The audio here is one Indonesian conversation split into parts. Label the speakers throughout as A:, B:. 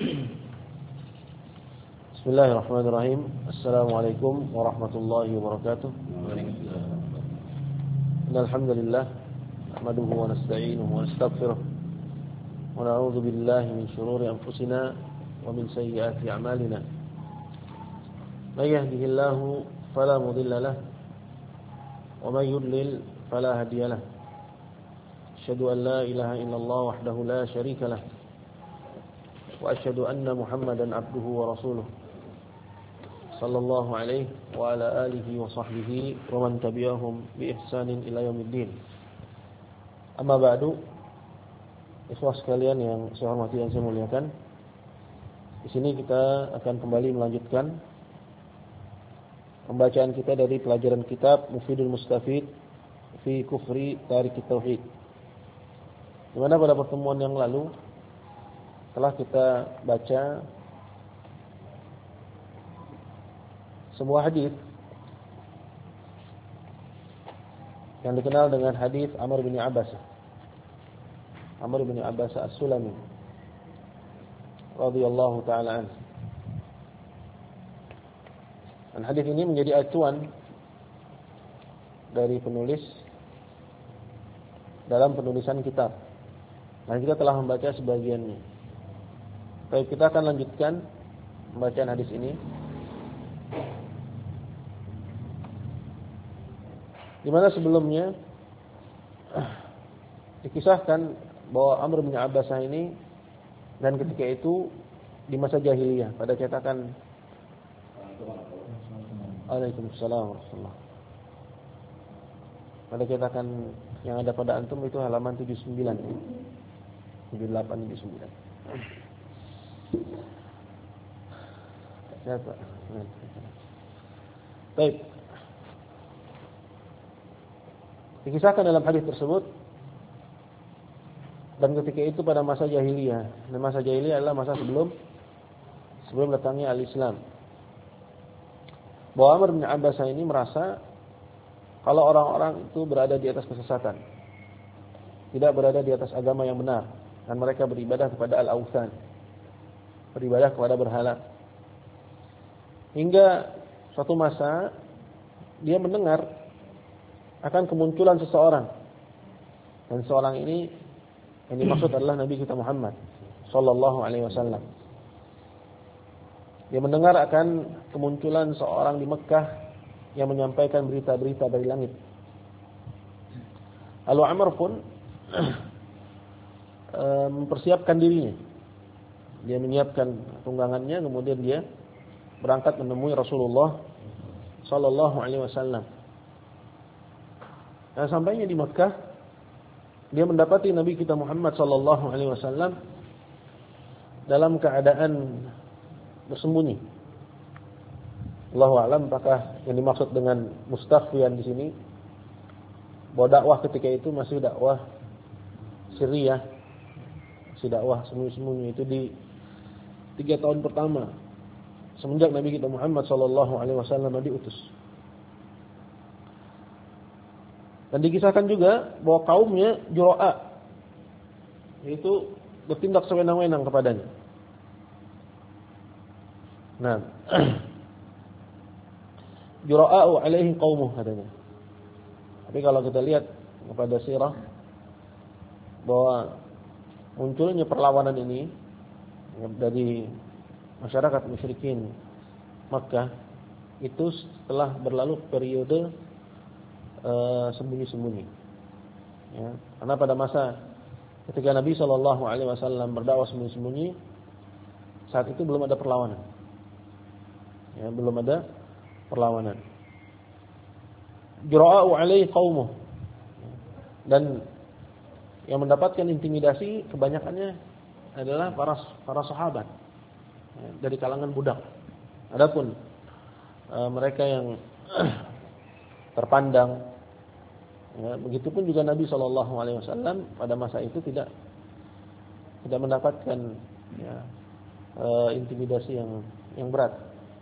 A: Bismillahirrahmanirrahim. Assalamualaikum warahmatullahi wabarakatuh. Innal hamdalillah nahmaduhu wa nasta'inuhu wa nastaghfiruh wa na'udzu billahi min shururi anfusina wa min sayyiati a'malina. May yahdihillahu fala mudilla lahu wa may yudlil fala hadiya lahu. Asyhadu an la ilaha illallah wahdahu la syarika lahu wa asyhadu anna Muhammadan abduhu wa rasuluh sallallahu alaihi wa ala alihi wa sahbihi wa man tabi'ahum bi ihsanin ila yaumiddin. Amma ba'du. Ikhwah sekalian yang saya hormati dan saya muliakan. Di sini kita akan kembali melanjutkan pembacaan kita dari pelajaran kitab Mufidul Mustafid fi Kufri Tarik Tauhid. Di mana pada pertemuan yang lalu telah kita baca sebuah hadis yang dikenal dengan hadis Amr bin Abbas. Amr bin Abbas As-Sulami radhiyallahu taala anhu. Dan hadis ini menjadi acuan dari penulis dalam penulisan kitab. Dan kita telah membaca sebagiannya. Baik, kita akan lanjutkan pembacaan hadis ini. Di mana sebelumnya dikisahkan bahwa Amr bin Abbasah ini dan ketika itu di masa jahiliyah pada cetakan Waalaikumsalam warahmatullahi. Pada cetakan yang ada pada antum itu halaman 79 78 79. Siapa? Baik. Dikisahkan dalam hadis tersebut dan ketika itu pada masa jahiliyah. Dan masa jahiliyah adalah masa sebelum datangnya al-Islam. Bahwa Amr bin Abbas ini merasa kalau orang-orang itu berada di atas kesesatan, tidak berada di atas agama yang benar, dan mereka beribadah kepada al-awthan, beribadah kepada berhala. Hingga suatu masa dia mendengar akan kemunculan seseorang. Dan seorang ini yang dimaksud adalah Nabi kita Muhammad sallallahu alaihi wasallam. Dia mendengar akan kemunculan seorang di Mekah yang menyampaikan berita-berita dari langit. Lalu Amr pun mempersiapkan dirinya. Dia menyiapkan tunggangannya, kemudian dia berangkat menemui Rasulullah sallallahu alaihi wasallam. Dan sampainya di Makkah, dia mendapati Nabi kita Muhammad sallallahu alaihi wasallam dalam keadaan bersembunyi. Allahu a'lam apakah yang dimaksud dengan mustakhfiyan di sini bahwa dakwah ketika itu masih dakwah sirriyah, masih dakwah sembunyi-sembunyi. Itu di 3 tahun pertama semenjak Nabi kita Muhammad sallallahu alaihi wasallam diutus. Dan dikisahkan juga bahwa kaumnya Jura'a, yaitu bertindak sewenang-wenang kepadanya. Nah, Jura'u alaihi qaumuh katanya. Tapi kalau kita lihat kepada sirah bahwa munculnya perlawanan ini dari masyarakat musyrikin Makkah itu setelah berlalu periode sembunyi-sembunyi. Ya, karena pada masa ketika Nabi sallallahu alaihi wasallam berdakwah sembunyi-sembunyi, saat itu belum ada perlawanan. Ya, belum ada perlawanan. Jura'u alaihi qaumuh. Dan yang mendapatkan intimidasi kebanyakannya adalah para sahabat, ya, dari kalangan budak. Adapun mereka yang terpandang, ya, begitupun juga Nabi sallallahu alaihi wasallam pada masa itu tidak mendapatkan, ya, intimidasi yang berat.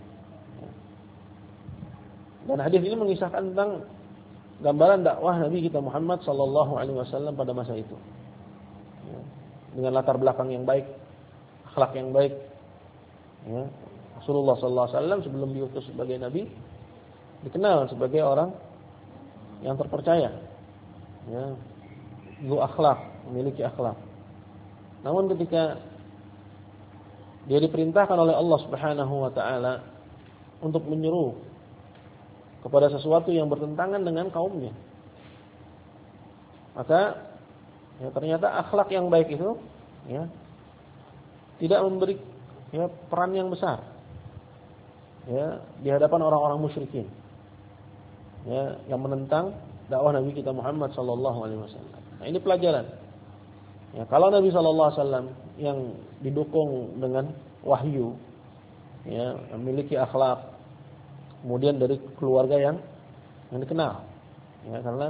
A: Dan hadis ini mengisahkan tentang gambaran dakwah Nabi kita Muhammad sallallahu alaihi wasallam pada masa itu. Ya, dengan latar belakang yang baik, akhlak yang baik. Ya. Rasulullah sallallahu alaihi wasallam sebelum diutus sebagai nabi dikenal sebagai orang yang terpercaya. Ya. Dzu akhlak, memiliki akhlak. Namun ketika dia diperintahkan oleh Allah Subhanahu wa taala untuk menyeru kepada sesuatu yang bertentangan dengan kaumnya, maka ya, ternyata akhlak yang baik itu ya, tidak memberi ya, peran yang besar ya, di hadapan orang-orang musyrikin ya, yang menentang dakwah Nabi kita Muhammad sallallahu alaihi wasallam. Nah, ini pelajaran. Ya, kalau Nabi sallallahu alaihi wasallam yang didukung dengan wahyu ya, memiliki akhlak, kemudian dari keluarga yang dikenal ya, karena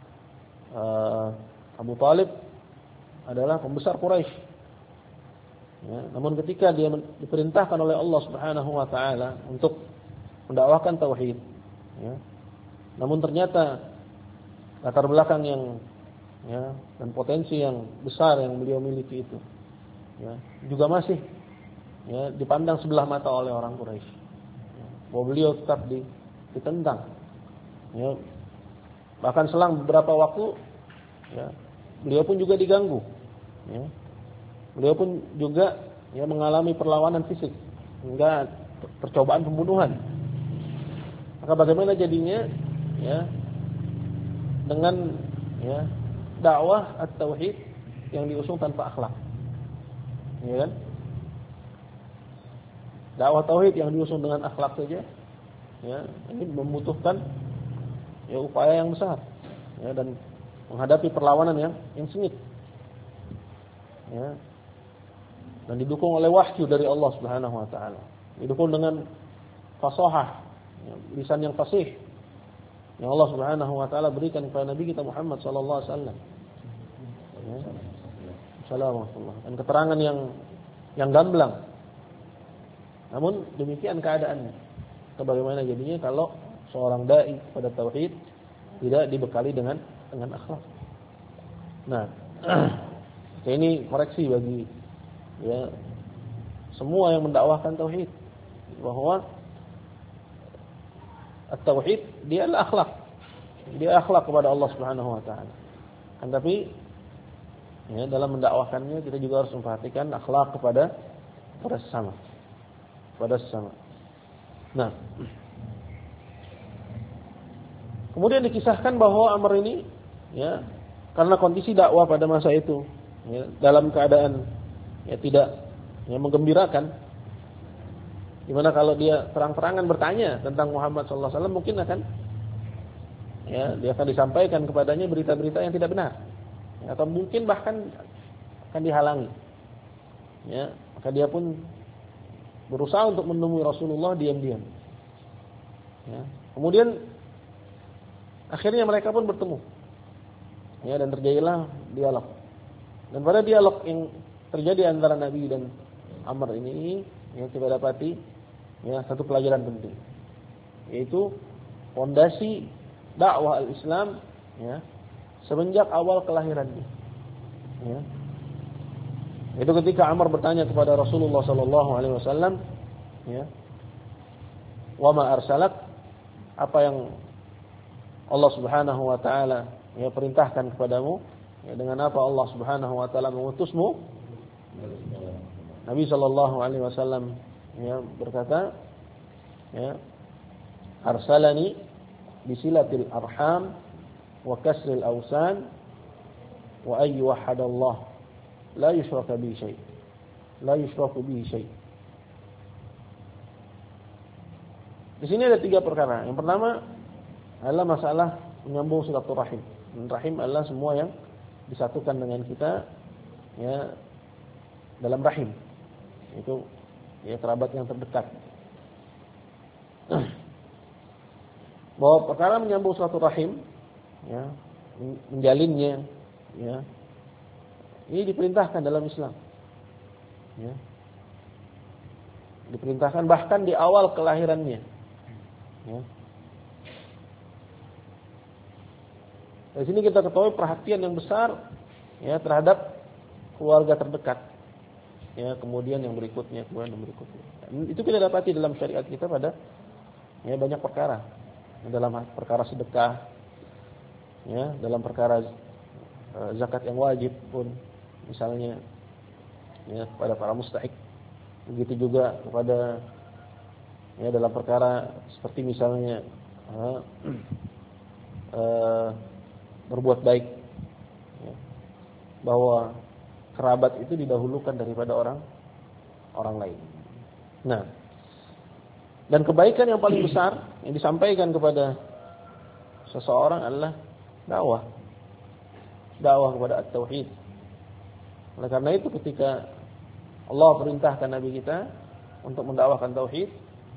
A: Abu Talib adalah pembesar Quraisy ya, namun ketika dia diperintahkan oleh Allah Subhanahu wa taala untuk mendakwahkan tauhid ya, namun ternyata latar belakang yang ya, dan potensi yang besar yang beliau miliki itu ya, juga masih ya, dipandang sebelah mata oleh orang Quraisy ya, bahwa beliau tetap ditentang ya, bahkan selang beberapa waktu ya, beliau pun juga diganggu ya, beliau pun juga ya, mengalami perlawanan fisik hingga percobaan pembunuhan. Maka bagaimana jadinya ya, dengan ya, dakwah at-tauhid yang diusung tanpa akhlak, ya kan? Dakwah tauhid yang diusung dengan akhlak saja, ya, ini membutuhkan ya, upaya yang besar, ya, dan menghadapi perlawanan yang sengit, ya, dan didukung oleh wahyu dari Allah Subhanahu Wa Taala, didukung dengan fasahah, ya, lisan yang fasih yang Allah Subhanahu Wa Taala berikan kepada Nabi kita Muhammad Sallallahu Alaihi Wasallam. Assalamualaikum. Dan keterangan yang gamblang. Namun demikian keadaannya. Bagaimana jadinya kalau seorang dai pada tauhid tidak dibekali dengan akhlak. Nah, ini koreksi bagi ya, semua yang mendakwahkan tauhid bahwa at-tauhid dia adalah akhlak. Dia akhlak kepada Allah Subhanahu wa taala. Kan tapi ya, dalam mendakwahkannya kita juga harus memperhatikan akhlak kepada sesama. Nah, kemudian dikisahkan bahwa Amr ini ya, karena kondisi dakwah pada masa itu ya, dalam keadaan ya, tidak ya, menggembirakan, dimana kalau dia terang-terangan bertanya tentang Muhammad sallallahu alaihi wasallam mungkin akan ya, dia akan disampaikan kepadanya berita-berita yang tidak benar ya, atau mungkin bahkan akan dihalangi ya, maka dia pun berusaha untuk menemui Rasulullah diam-diam ya. Kemudian akhirnya mereka pun bertemu ya, dan terjadilah dialog, dan pada dialog yang terjadi antara Nabi dan Amr ini ya, kita dapati ya, satu pelajaran penting, yaitu fondasi dakwah al-Islam ya, semenjak awal kelahirannya ya. Itu ketika Amr bertanya kepada Rasulullah sallallahu alaihi wasallam ya, "Wa ma arsalak?" Apa yang Allah Subhanahu wa taala ya, perintahkan kepadamu? Ya, dengan apa Allah Subhanahu wa taala mengutusmu? Nabi sallallahu alaihi wasallam ya, berkata ya, "Arsalani bisilatil arham wa kasril awsan wa ay yuwahhadallah la yushraka bihi syai'." La yushraku bihi syai'. Di sini ada 3 perkara. Yang pertama adalah masalah menyambung silaturahim. Rahim adalah semua yang disatukan dengan kita ya, dalam rahim. Itu ya, kerabat yang terdekat. Bahwa perkara menyambung silaturahim ya, menjalinnya ya, ini diperintahkan dalam Islam ya. Diperintahkan bahkan di awal kelahirannya ya. Di sini kita ketahui perhatian yang besar ya, terhadap keluarga terdekat ya, kemudian yang berikutnya, kemudian yang berikutnya. Itu kita dapati dalam syariat kita pada ya banyak perkara. Dalam perkara sedekah, ya, dalam perkara zakat yang wajib pun misalnya, ya, kepada para mustahik. Begitu juga kepada ya dalam perkara seperti misalnya berbuat baik, ya, bahwa kerabat itu didahulukan daripada orang lain. Nah, dan kebaikan yang paling besar yang disampaikan kepada seseorang adalah dakwah kepada at-tauhid. Oleh karena itu ketika Allah perintahkan Nabi kita untuk mendakwahkan tauhid,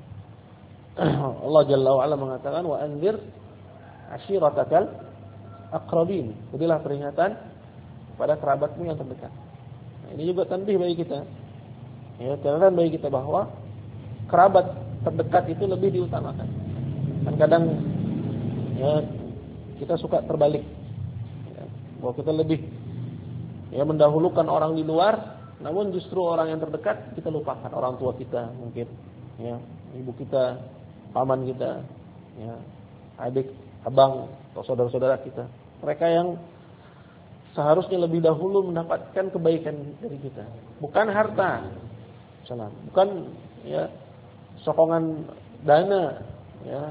A: Allah Jalla wa Ala mengatakan wa anzir ashiratakal aqrabin. Berilah peringatan kepada kerabatmu yang terdekat. Nah, ini juga tanbih bagi kita. Ya, catatan bagi kita bahwa kerabat terdekat itu lebih diutamakan. Dan kadang ya kita suka terbalik. Ya, bahwa kita lebih ya mendahulukan orang di luar, namun justru orang yang terdekat kita lupakan. Orang tua kita mungkin, ya, ibu kita, paman kita, ya, adik, abang, atau saudara-saudara kita. Mereka yang seharusnya lebih dahulu mendapatkan kebaikan dari kita. Bukan harta, bukan ya sokongan dana, ya.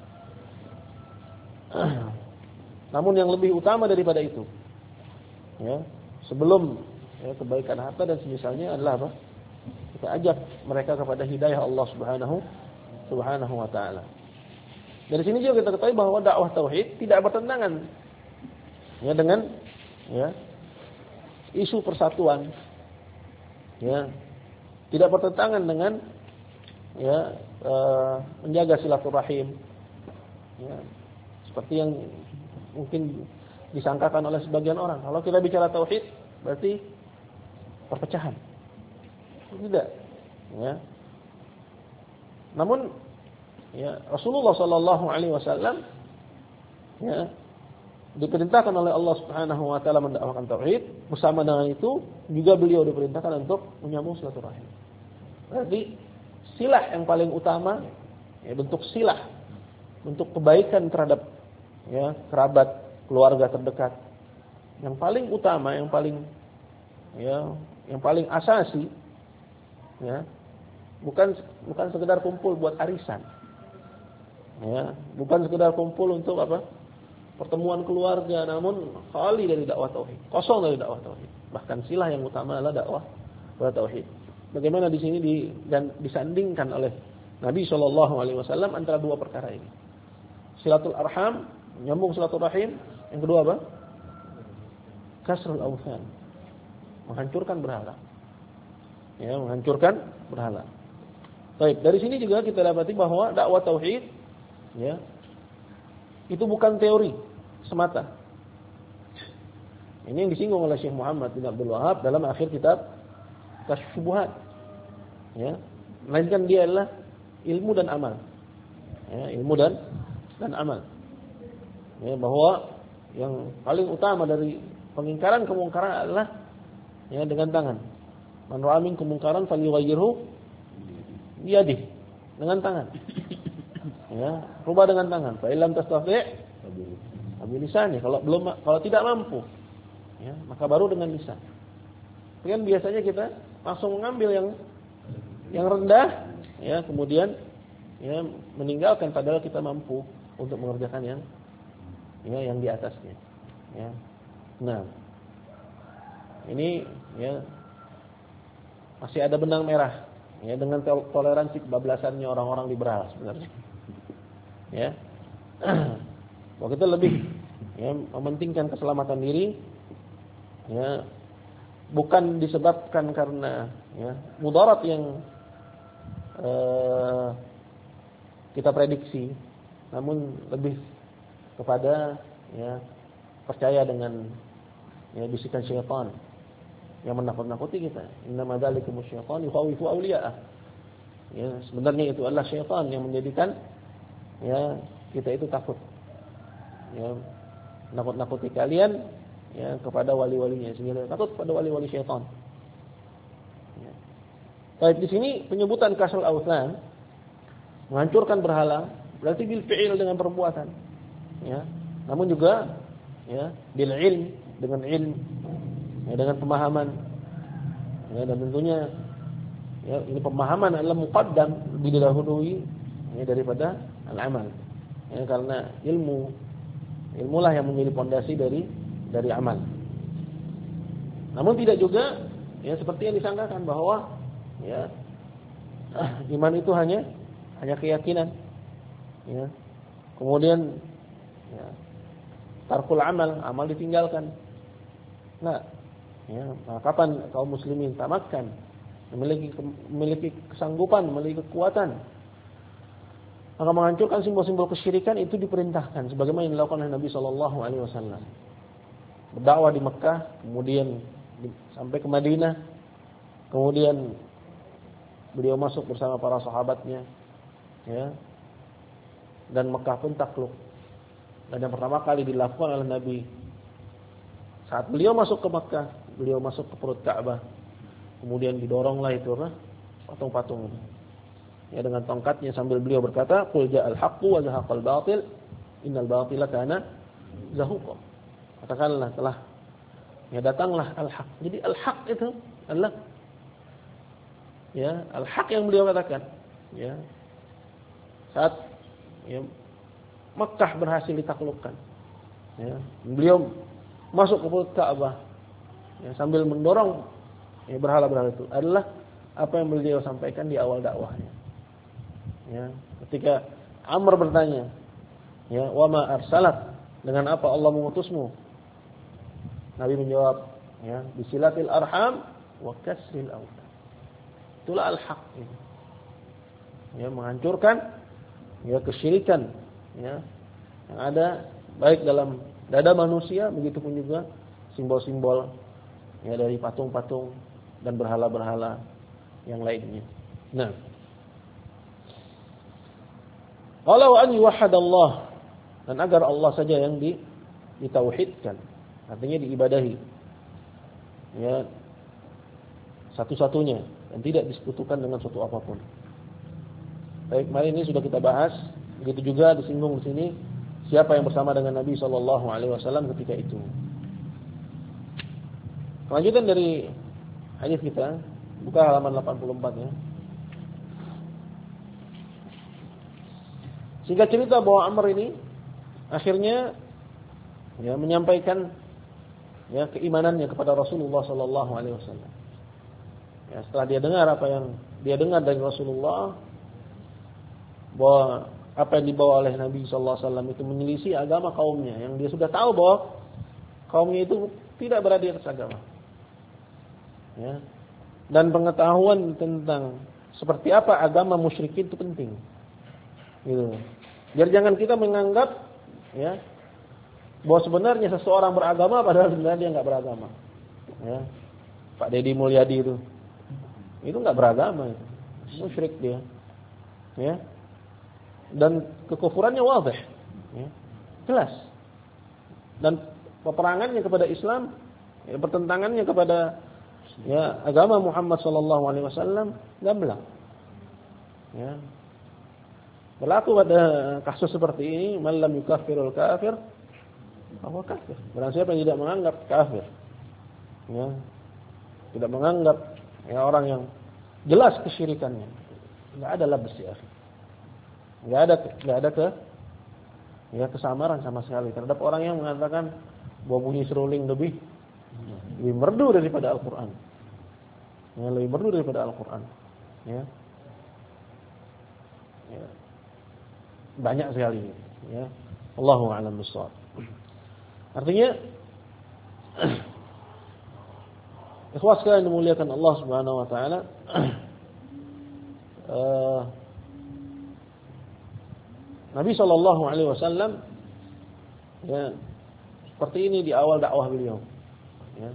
A: Namun yang lebih utama daripada itu, ya, sebelum ya, kebaikan harta dan semisalnya adalah apa? Kita ajak mereka kepada hidayah Allah Subhanahu wa taala. Dari sini juga kita ketahui bahwa dakwah tauhid tidak bertentangan ya dengan ya isu persatuan. Ya. Tidak bertentangan dengan ya menjaga silaturahim. Ya. Seperti yang mungkin disangkakan oleh sebagian orang. Kalau kita bicara tauhid berarti perpecahan. Tidak. Ya. Namun ya Rasulullah sallallahu alaihi wasallam ya diperintahkan oleh Allah Subhanahu wa taala mendakwahkan tauhid, bersama dengan itu juga beliau diperintahkan untuk menyambung silaturahim. Berarti silah yang paling utama ya bentuk silah, bentuk kebaikan terhadap ya kerabat, keluarga terdekat. Yang paling utama, yang paling asasi ya bukan sekedar kumpul buat arisan. Ya, bukan sekedar kumpul untuk apa? Pertemuan keluarga, namun khali dari dakwah tauhid, kosong dari dakwah tauhid. Bahkan silah yang utama adalah dakwah tauhid. Bagaimana di sini disandingkan oleh Nabi Shallallahu alaihi wasallam antara dua perkara ini. Silatul arham, menyambung silaturahim, yang kedua apa? Kasrul awthan, menghancurkan berhala. Ya, menghancurkan berhala. Baik, dari sini juga kita dapati bahwa dakwah tauhid ya itu bukan teori semata. Ini yang disinggung oleh Syekh Muhammad bin Abdul Wahhab dalam akhir kitab Kasyfus Syubhat. Ya, melainkan dia adalah ilmu dan amal. Ya, ilmu dan amal. Ya, bahwa yang paling utama dari pengingkaran kemungkaran adalah ya dengan tangan. Man ra'a minkum munkaran falyughayyirhu biyadihi, dengan tangan. Ya, rubah dengan tangan. Fa illam tastati' bilisannya. Kalau tidak mampu, ya, maka baru dengan lisan. Kan biasanya kita langsung mengambil yang rendah, ya, kemudian ya meninggalkan padahal kita mampu untuk mengerjakan yang di atasnya. Ya. Nah, ini ya masih ada benang merah ya dengan toleransi kebablasannya orang-orang liberal sebenarnya. Ya. Bahwa kita lebih ya mementingkan keselamatan diri ya bukan disebabkan karena ya mudarat yang kita prediksi, namun lebih kepada ya percaya dengan ya bisikan syaitan yang menakut-nakuti kita. Innama dzalikum syaitan yukhawifu awliya'ah. Ya, sebenarnya itu adalah syaitan yang menjadikan ya kita itu takut. Ya, nakut-nakuti kalian ya kepada wali-walinya, sehingga takut pada wali-wali syaitan. Ya. Baik, di sini penyebutan kasrul awthan, menghancurkan berhala, berarti bil fi'il dengan perbuatan. Ya. Namun juga ya, bil ilm dengan ilm, ya, dengan pemahaman. Ya, dan tentunya ya, ini pemahaman adalah muqaddam, lebih didahului ya, daripada al-amal. Ya, karena ilmulah yang menjadi pondasi dari amal. Namun tidak juga ya seperti yang disangkakan bahwa ya iman itu hanya keyakinan. Ya. Kemudian ya, tarkul amal ditinggalkan. Nah, ya, kapan kaum muslimin tamakkan, memiliki kesanggupan, memiliki kekuatan, maka menghancurkan simbol-simbol kesyirikan itu diperintahkan sebagaimana yang dilakukan oleh Nabi sallallahu alaihi wasallam. Berdakwah di Mekah, kemudian sampai ke Madinah, kemudian beliau masuk bersama para sahabatnya, ya. Dan Mekah pun takluk. Dan yang pertama kali dilakukan oleh Nabi saat beliau masuk ke Mekah, beliau masuk ke perut Ka'bah. Kemudian didoronglah itu patung-patung. Ya, dengan tongkatnya sambil beliau berkata, "Qul ja'al haqqu wa zahaqal batil, innal batila kana zahuqa." Katakanlah ya datanglah al-haq. Jadi al-haq itu adalah ya al-haq yang beliau katakan. Ya. Saat ya, Mekah berhasil ditaklukkan. Ya, beliau masuk ke perut Ka'bah ya, sambil mendorong ya, berhala-berhala itu adalah apa yang beliau sampaikan di awal dakwahnya. Ya, ketika Amr bertanya, ya, "Wa ma arsalat?" Dengan apa Allah mengutusmu? Nabi menjawab, ya, bisilatil arham wa kasril awthan. Itulah al-haq. Ya, menghancurkan ya kesyirikan ya yang ada baik dalam dada manusia, begitu pun juga simbol-simbol ya dari patung-patung dan berhala-berhala yang lainnya. Nah, walau an yuwahhadallah, dan agar Allah saja yang ditauhidkan, artinya diibadahi ya satu-satunya dan tidak disekutukan dengan suatu apapun. Baik, kemarin ini sudah kita bahas, begitu juga disinggung di sini siapa yang bersama dengan Nabi sallallahu alaihi wasallam ketika itu. Kelanjutan dari hadis kita, buka halaman 84 ya. Singkat cerita bahwa Amr ini akhirnya ya menyampaikan ya keimanannya kepada Rasulullah sallallahu alaihi wasallam. Ya, setelah dia dengar apa yang dia dengar dari Rasulullah, bahwa apa yang dibawa oleh Nabi sallallahu alaihi wasallam itu menyelisih agama kaumnya, yang dia sudah tahu bahwa kaumnya itu tidak berada di atas agama. Ya. Dan pengetahuan tentang seperti apa agama musyrikin itu penting. Gitu. Biar jangan kita menganggap ya bahwa sebenarnya seseorang beragama padahal sebenarnya dia enggak beragama. Ya. Pak Deddy Mulyadi itu enggak beragama itu. Musyrik dia. Ya. Dan kekufurannya wadih. Ya. Jelas. Dan peperangannya kepada Islam, ya, pertentangannya kepada ya agama Muhammad sallallahu alaihi wasallam gamblang. Ya. Berlaku pada kasus seperti ini, man lam yukaffirul kafir bahwa kafir. Barang siapa yang tidak menganggap kafir, ya, tidak menganggap ya orang yang jelas kesyirikannya, enggak ada labas ya. Enggak ada kesamaran sama sekali terhadap orang yang mengatakan bahwa bunyi seruling lebih merdu daripada Al-Qur'an. Ya, lebih merdu daripada Al-Qur'an. Ya. Ya. Banyak sekali ya. Allahu a'lam bissawab. Artinya ikhwas sekalian dimuliakan Allah Subhanahu wa taala, Nabi sallallahu alaihi wasallam ya seperti ini di awal dakwah beliau. Ya.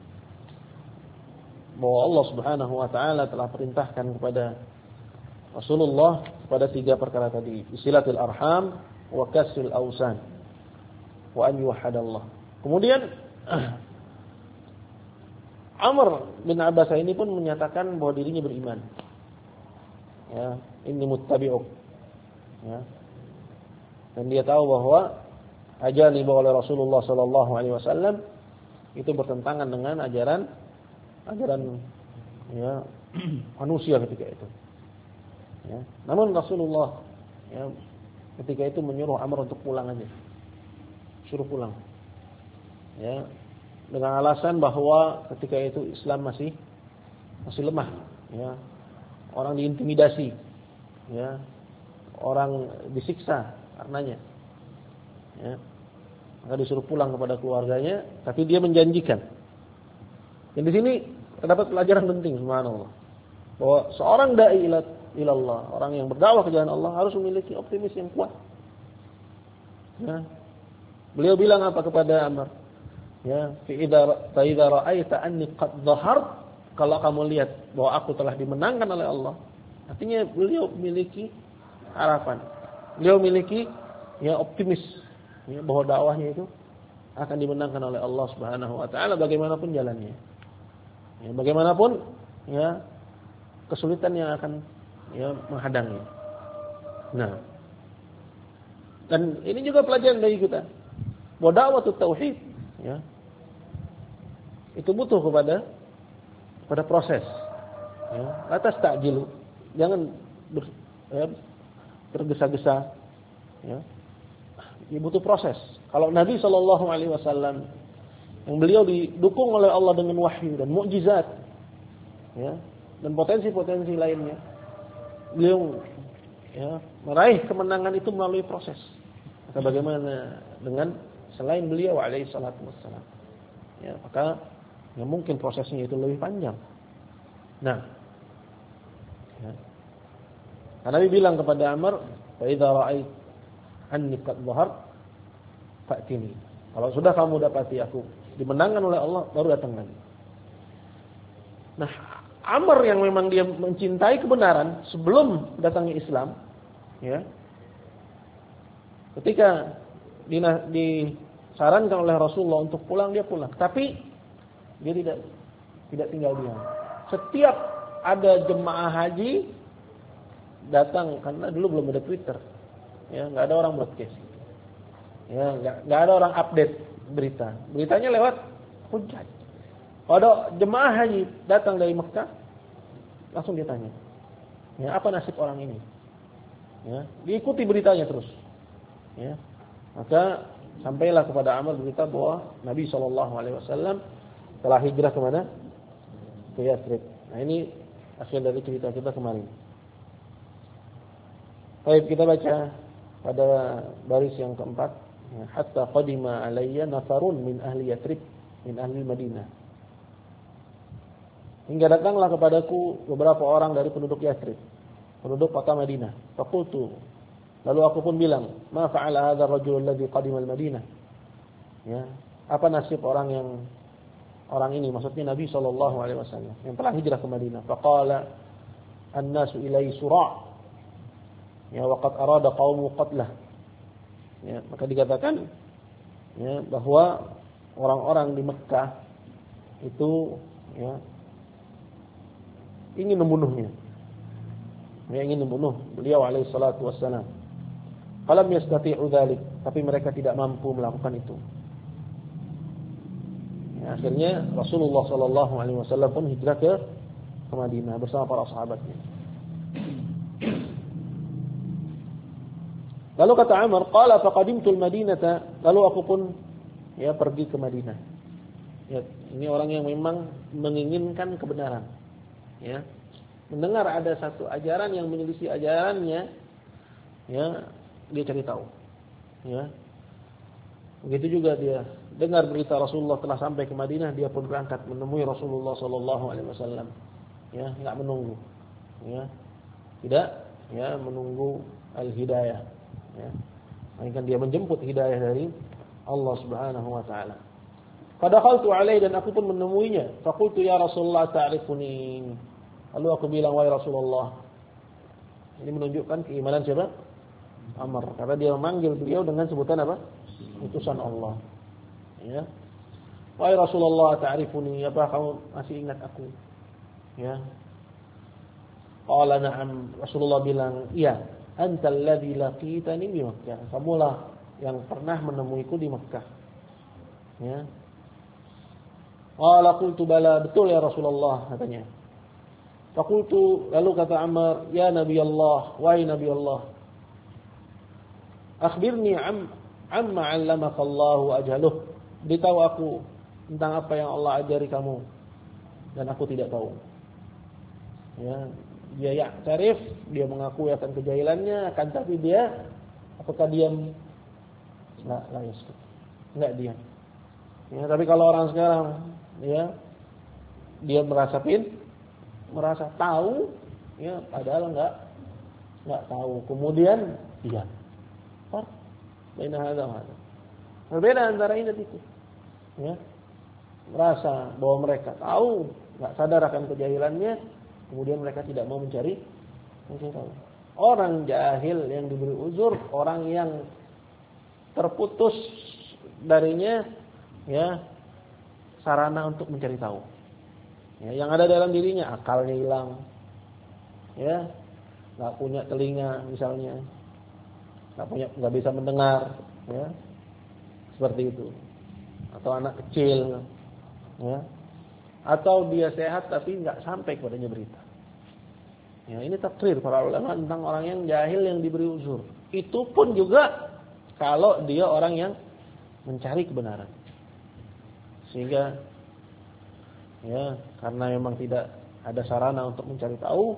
A: Bahwa Allah Subhanahu wa taala telah perintahkan kepada Rasulullah pada 3 perkara tadi, silatul arham wa kasril awsan wa an yuwahhadallah. Kemudian Amr bin Abbas ini pun menyatakan bahwa dirinya beriman. Ya, inni muttabi'uk. Ya. Dan dia tahu bahwa ajaran yang dibawa oleh Rasulullah sallallahu alaihi wasallam itu bertentangan dengan ajaran ya manusia ketika itu. Ya. Namun Rasulullah ya ketika itu menyuruh Amr untuk pulang aja. Suruh pulang. Ya. Dengan alasan bahwa ketika itu Islam masih lemah, ya. Orang diintimidasi, ya. Orang disiksa karenanya. Ya. Maka disuruh pulang kepada keluarganya, tapi dia menjanjikan. Dan di sini terdapat pelajaran penting, subhanallah. Bahwa seorang dai ilallah, orang yang berdakwah ke jalan Allah harus memiliki optimis yang kuat. Ya. Beliau bilang apa kepada Amr? Ya, fa idza ra'aita anni qad dhahart, kalau kamu lihat bahwa aku telah dimenangkan oleh Allah. Artinya beliau memiliki harapan. Beliau memiliki ya optimis ya, bahwa dakwahnya itu akan dimenangkan oleh Allah Subhanahu wa taala bagaimanapun jalannya. Ya, bagaimanapun ya kesulitan yang akan ya menghadangnya. Nah, dan ini juga pelajaran bagi kita. Bahwa dakwah tauhid ya itu butuh kepada proses. Ya, atas takjil, jangan tergesa-gesa. Ya, butuh proses. Kalau Nabi Shallallahu Alaihi Wasallam yang beliau didukung oleh Allah dengan wahyu dan mukjizat, ya, dan potensi-potensi lainnya, beliau ya, meraih kemenangan itu melalui proses. Maka bagaimana dengan selain beliau alaihi salatu wassalam? Ya, maka ya mungkin prosesnya itu lebih panjang. Nah, ya. Karena Nabi bilang kepada Amr, "Fa idza ra'ait anni qad dhahart fa'tini." Kalau sudah kamu dapati aku dimenangkan oleh Allah, baru datang lagi. Nah, Amr yang memang dia mencintai kebenaran sebelum datangnya Islam, ya. Ketika disarankan oleh Rasulullah untuk pulang, dia pulang. Tapi dia tidak tinggal diam. Setiap ada jemaah haji datang, karena dulu belum ada Twitter, ya nggak ada orang broadcast, ya nggak ada orang update berita. Beritanya lewat hujjaj. Kalau ada jemaah haji datang dari Mekah, langsung ditanya, ya apa nasib orang ini? Ya, diikuti beritanya terus. Ya, maka sampailah kepada Amr berita bahwa Nabi SAW telah hijrah ke mana? Ke Yathrib. Nah, ini akhir dari cerita kita kemarin. Baik, kita baca pada baris yang keempat. Hatta qadima alayya nafarun min ahli Yathrib, min ahli Madinah. Hingga datanglah kepadaku beberapa orang dari penduduk Yathrib, penduduk kota Madinah. Faqultu, lalu aku pun bilang, ma fa'ala hadha ar-rajul alladhi qadima al-Madinah? Ya, apa nasib orang ini, maksudnya Nabi SAW yang telah hijrah ke Madinah. Faqala an-nasu ilai sura', ya waqad arada qaumu qatlah. Ya, maka dikatakan ya bahwa orang-orang di Mekkah itu ya ingin membunuhnya. Ya, ingin membunuh beliau alaihi salatu wassalam. Falam yastati'u dzalik, tapi mereka tidak mampu melakukan itu. Ya, akhirnya Rasulullah SAW pun hijrah ke Madinah bersama para sahabatnya. Lalu kata Amr, qala faqadimtul Madinata, lalu aku pun ya pergi ke Madinah. Ya, ini orang yang memang menginginkan kebenaran. Ya. Mendengar ada satu ajaran yang menyelisih ajarannya, ya, dia cari tahu. Ya. Begitu juga dia dengar berita Rasulullah telah sampai ke Madinah, dia pun berangkat menemui Rasulullah SAW. Ya, enggak menunggu. Ya. Tidak ya menunggu al-hidayah. Ya. Melainkan dia menjemput hidayah dari Allah Subhanahu wa taala. Fadakhaltu alaihi, dan aku pun menemuinya. Faqultu ya Rasulullah ta'rifuni. Lalu aku bilang, wahai Rasulullah. Ini menunjukkan keimanan siapa? Amr. Karena dia memanggil beliau dengan sebutan apa? Utusan Allah. Ya. "Wahai Rasulullah, ta'rifuni? Apa kamu masih ingat aku?" Ya. Qala na'am. Rasulullah bilang, "Iya, antal ladzi laqitani di Makkah." Kamulah yang pernah menemuiku di Makkah. Ya. Qala qultu bala, betul ya Rasulullah, katanya. Faqultu, lalu kata Ammar, "Ya Nabi Allah, wahai Nabi Allah, akhbirni amma 'allamaka Allahu ajaluh." Beritahu aku tentang apa yang Allah ajari kamu dan aku tidak tahu. Ya, dia ya'tarif, dia mengakui akan kejahilannya, akan tapi dia apakah diam? La yasku. Enggak diam. Ya, tapi kalau orang sekarang ya dia merasa tahu, ya padahal enggak tahu. Kemudian diam. Baina hadza wa hadza. Berbeda antara ini dan itu. Ya. Merasa bahwa mereka tahu, enggak sadar akan kejahilannya, kemudian mereka tidak mau mencari tahu. Orang jahil yang diberi uzur, orang yang terputus darinya ya sarana untuk mencari tahu. Ya, yang ada dalam dirinya akalnya hilang. Ya. Enggak punya telinga misalnya. Enggak bisa mendengar, ya. Seperti itu. Atau anak kecil, ya. Atau dia sehat tapi enggak sampai kepadanya berita. Ya, ini takrir para ulama tentang orang yang jahil yang diberi uzur. Itu pun juga kalau dia orang yang mencari kebenaran. Sehingga ya, karena memang tidak ada sarana untuk mencari tahu,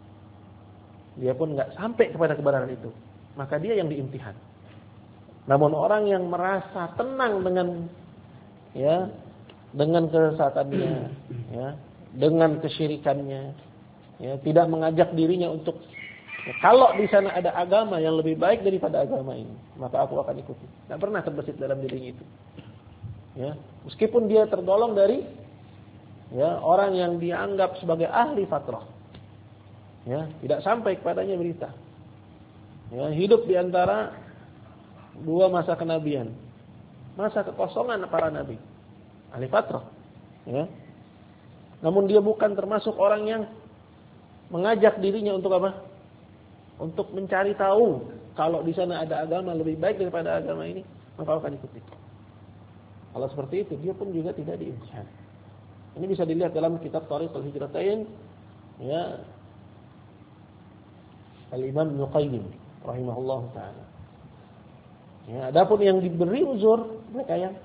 A: dia pun enggak sampai kepada kebenaran itu. Maka dia yang diimtihan. Namun orang yang merasa tenang dengan ya, dengan kesesatannya, ya, dengan kesyirikannya, ya, tidak mengajak dirinya untuk ya, kalau di sana ada agama yang lebih baik daripada agama ini, maka aku akan ikuti. Tidak pernah terbesit dalam dirinya itu. Ya, meskipun dia tergolong dari ya, orang yang dianggap sebagai ahli fatrah. Ya, tidak sampai kepadanya berita. Ya, hidup di antara dua masa kenabian. Masa kekosongan para nabi. Ahli fatrah. Ya. Namun dia bukan termasuk orang yang mengajak dirinya untuk apa? Untuk mencari tahu kalau di sana ada agama lebih baik daripada agama ini, maka akan ikuti. Kalau seperti itu, dia pun juga tidak diimtihan. Ini bisa dilihat dalam kitab Thariqul Hijratain, ya, Al-Imam Ibnu Qayyim rahimahullahu taala. Ya, adapun yang diberi uzur mereka yang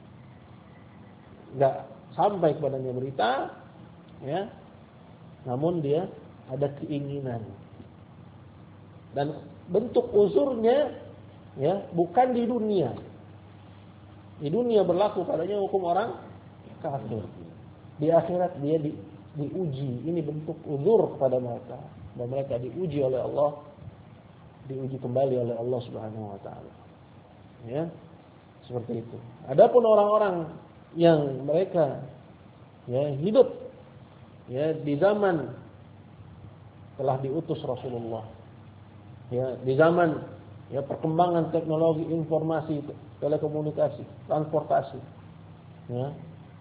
A: enggak sampai kepadanya berita, ya. Namun dia ada keinginan. Dan bentuk uzurnya ya, bukan di dunia. Di dunia berlaku padanya hukum orang kafir. Di akhirat dia diuji. Ini bentuk uzur kepada mereka. Dan mereka diuji oleh Allah, diuji kembali oleh Allah Subhanahu wa taala. Ya. Seperti itu. Adapun orang-orang yang mereka ya hidup ya di zaman telah diutus Rasulullah. Ya, di zaman ya perkembangan teknologi informasi, telekomunikasi, transportasi. Ya.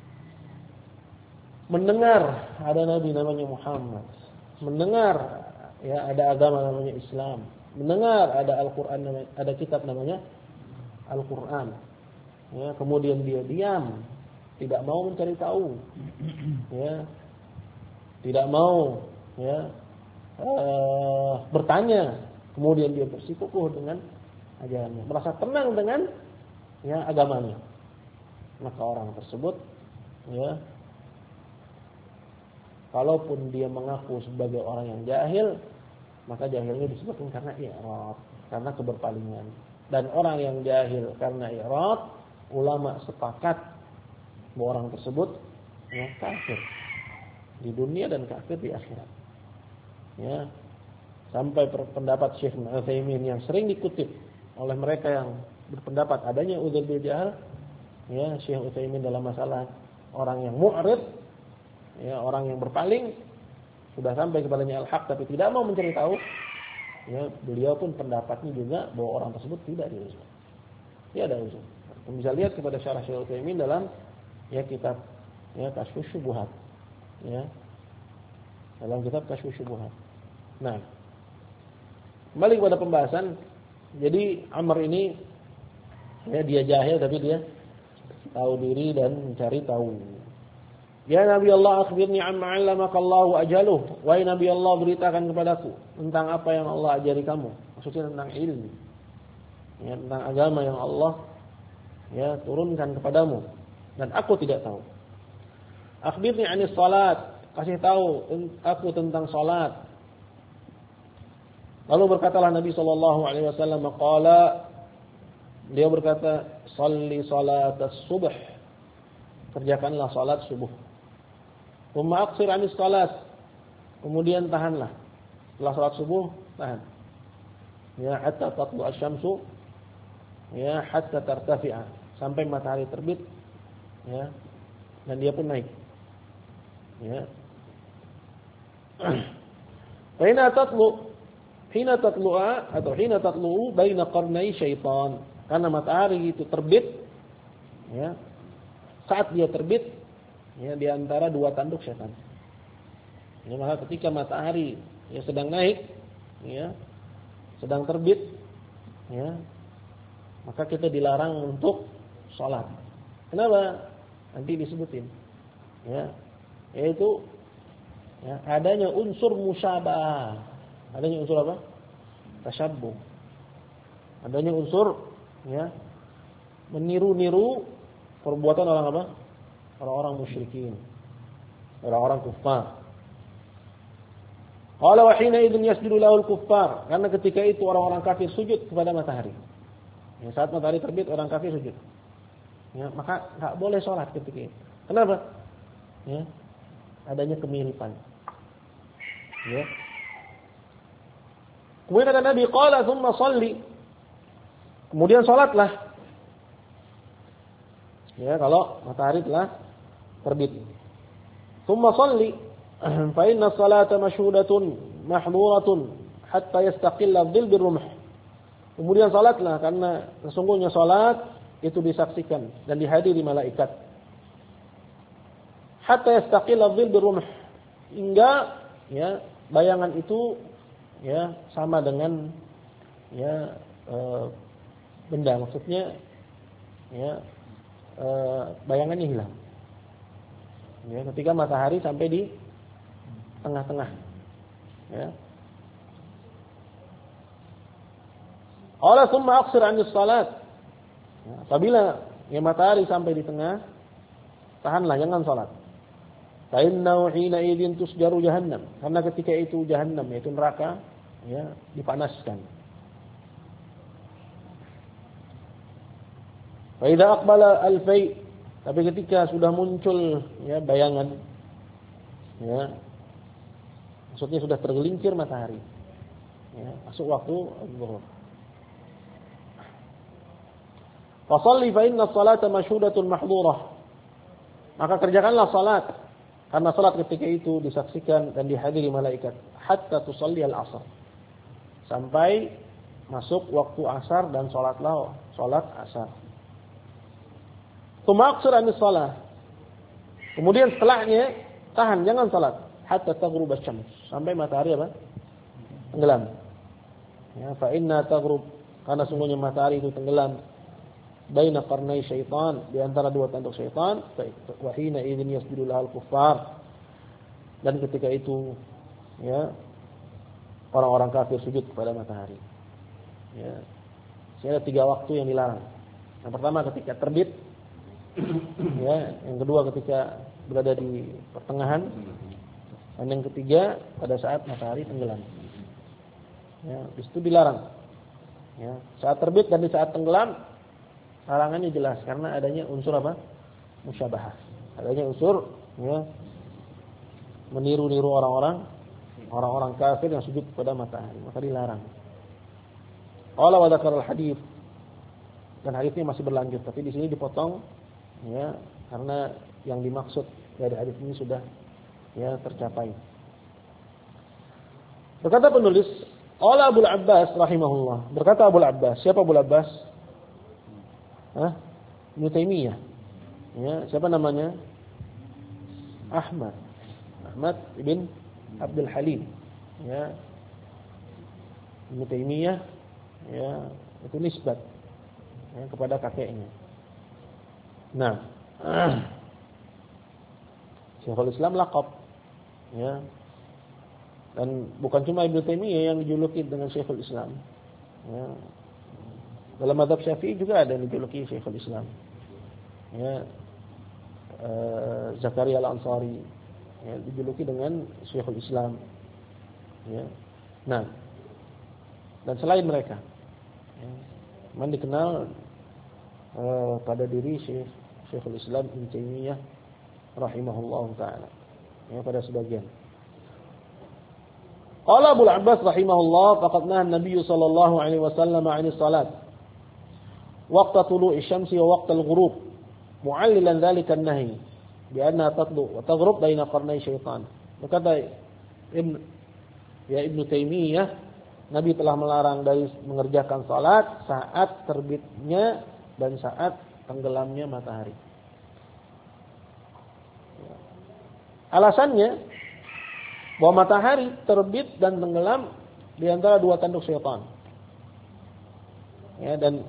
A: Mendengar ada nabi namanya Muhammad. Mendengar ya ada agama namanya Islam. Mendengar ada Al-Qur'an, ada kitab namanya Al-Qur'an. Ya, kemudian dia diam, tidak mau mencari tahu. Ya. Tidak mau ya bertanya. Kemudian dia bersikukuh dengan ajarannya, merasa tenang dengan ya agamanya. Maka orang tersebut ya, kalaupun dia mengaku sebagai orang yang jahil, maka jahilnya disebutkan karena i'rad, karena keberpalingan. Dan orang yang jahil karena i'rad, ulama sepakat bahwa orang tersebut ya kafir di dunia dan kafir di akhirat. Ya. Sampai pendapat Syekh Ibnu Utsaimin yang sering dikutip oleh mereka yang berpendapat adanya udzur bil jahl, ya, Syekh Utsaimin dalam masalah orang yang mu'rid, ya, orang yang berpaling sudah sampai kepadanya al-haq tapi tidak mau mencari tahu, ya, beliau pun pendapatnya juga bahwa orang tersebut tidak diuzur. Tidak ada uzur. Kita bisa lihat kepada syarah Syekh Utsaimin dalam ya kitab ya Kasyfus Syubuhat. Ya. Dalam kitab Kasyfus Syubuhat. Nah, kembali kepada pembahasan. Jadi Amr ini ya dia jahil tapi dia tahu diri dan mencari tahu. Ya Nabi Allah, akhbirni amma 'allamaka Allahu ajaluh. Wahai Nabi Allah, beritakan kepadaku tentang apa yang Allah ajari kamu. Maksudnya tentang ilmu. Ya, tentang agama yang Allah ya turunkan kepadamu dan aku tidak tahu. Akhbirni 'anis salat, kasih tahu aku tentang salat. Lalu berkatalah Nabi sallallahu alaihi wasallam, qala, dia berkata, "Shalli salatas subh." Kerjakanlah salat subuh. Thumma aqsir 'anis salat. Kemudian tahanlah. Setelah salat subuh, tahan. Ya, hatta tatlu asy-syamsu, ya, hatta tartafi'a, sampai matahari terbit, ya. Dan dia pun naik. Ya. Hina tatlu'a atau hina tatlu'u baina qarnai syaitan. Karena matahari itu terbit, ya. Saat dia terbit, ya, di antara dua tanduk setan. Ya, maka ketika matahari ya sedang naik, ya, sedang terbit, ya, maka kita dilarang untuk sholat. Kenapa? Nanti disebutin. Ya, yaitu ya, adanya unsur musyabah. Adanya unsur apa? Tasyabbuh. Adanya unsur ya meniru-niru perbuatan orang apa? Orang-orang musyrikin. Orang-orang kufar. Qala wa hina idzin yasjudu lahul kuffar. Karena ketika itu orang-orang kafir sujud kepada matahari. Ya, saat matahari terbit orang kafir sujud. Ya, maka enggak boleh sholat ketika itu. Kenapa? Ya, adanya kemiripan. Ya. Kemudian kata Nabi, qala tsumma shalli. Kemudian salatlah. Ya, kalau matahari telah terbit. Tsumma shalli fa inna as-salata mashhudatun mahdhuratun hatta yastaqilla adh-dhil bir-rumh. Kemudian salatlah karena sesungguhnya salat itu disaksikan dan dihadiri malaikat. Hatta yastaqilla adh-dhil bir-rumh. Hingga ya bayangan itu ya sama dengan ya benda, maksudnya ya bayangannya hilang. Ya, ketika matahari sampai di tengah-tengah. Ya. Qala tsumma aqsir 'anis salat. Ya, apabila ya matahari sampai di tengah, tahanlah jangan salat. Fa innahu hina idzin tusjaru jahannam. Karena ketika itu jahannam yaitu neraka ya dipanaskan. Fa idza aqbala al-fay, tapi ketika sudah muncul ya bayangan ya maksudnya sudah tergelincir matahari. Ya, masuk waktu zuhur. Fa shalli fa inna as-salata mashhudatun mahdhurah. Maka kerjakanlah salat karena salat ketika itu disaksikan dan dihadiri malaikat hatta tusalli al-'asr. Sampai masuk waktu asar dan salatlah salat asar. Tumaqsir 'anis shalah. Kemudian setelahnya tahan jangan salat hatta taghrub asy-syams, sampai matahari apa? Tenggelam. Ya, fa inna taghrub, karena sungguhnya matahari itu tenggelam baina qarnai syaitan, di antara dua tanduk syaitan, wa hina idzin yasjudu lahal kuffar. Dan ketika itu ya orang-orang kafir sujud kepada matahari. Ya. Ada 3 waktu yang dilarang. Yang pertama ketika terbit, ya, yang kedua ketika berada di pertengahan, dan yang ketiga pada saat matahari tenggelam. Ya, itu dilarang. Ya, saat terbit dan di saat tenggelam larangannya jelas karena adanya unsur apa? Musyabahah. Adanya unsur ya meniru-niru orang-orang kafir yang sujud kepada matahari, maka dilarang. Qala wa dzakara al-hadits. Dan hadisnya masih berlanjut, tapi di sini dipotong ya karena yang dimaksud dari hadis ini sudah ya tercapai. Berkata penulis, qala Abu Abbas rahimahullah. Berkata Abu Abbas, siapa Abu Abbas? Ibnu Taimiyah. Ya, siapa namanya? Ahmad ibn Abdul Halim. Ya. Ibnu Taimiyah ya, itu nisbat ya, kepada kakeknya. Nah, Syekhul Islam laqab ya. Dan bukan cuma Ibnu Taimiyah yang dijuluki dengan Syekhul Islam. Ya. Dalam mazhab Syafi'i juga ada yang dijuluki Syekhul Islam. Ya. Zakaria Al-Ansari ya, dijuluki dengan Syekhul Islam. Ya. Nah, dan selain mereka, ya, memang dikenal pada diri Syekhul Islam Ibnu Taimiyah rahimahullahu taala. Ya, pada sebagian. Qala Abu Abbas rahimahullah, faqad naha an-nabiy sallallahu alaihi wasallam 'ani salat waqta tulu'i syamsi wa waqta al-ghurub, mu'allilan dzalika an-nahy bi annaha tatlu wa taghrub baina qarnay syaitan. Berkata Ibnu Taimiyah, Nabi telah melarang dari mengerjakan salat saat terbitnya dan saat tenggelamnya matahari. Alasannya bahwa matahari terbit dan tenggelam di antara dua tanduk syaitan. Ya, dan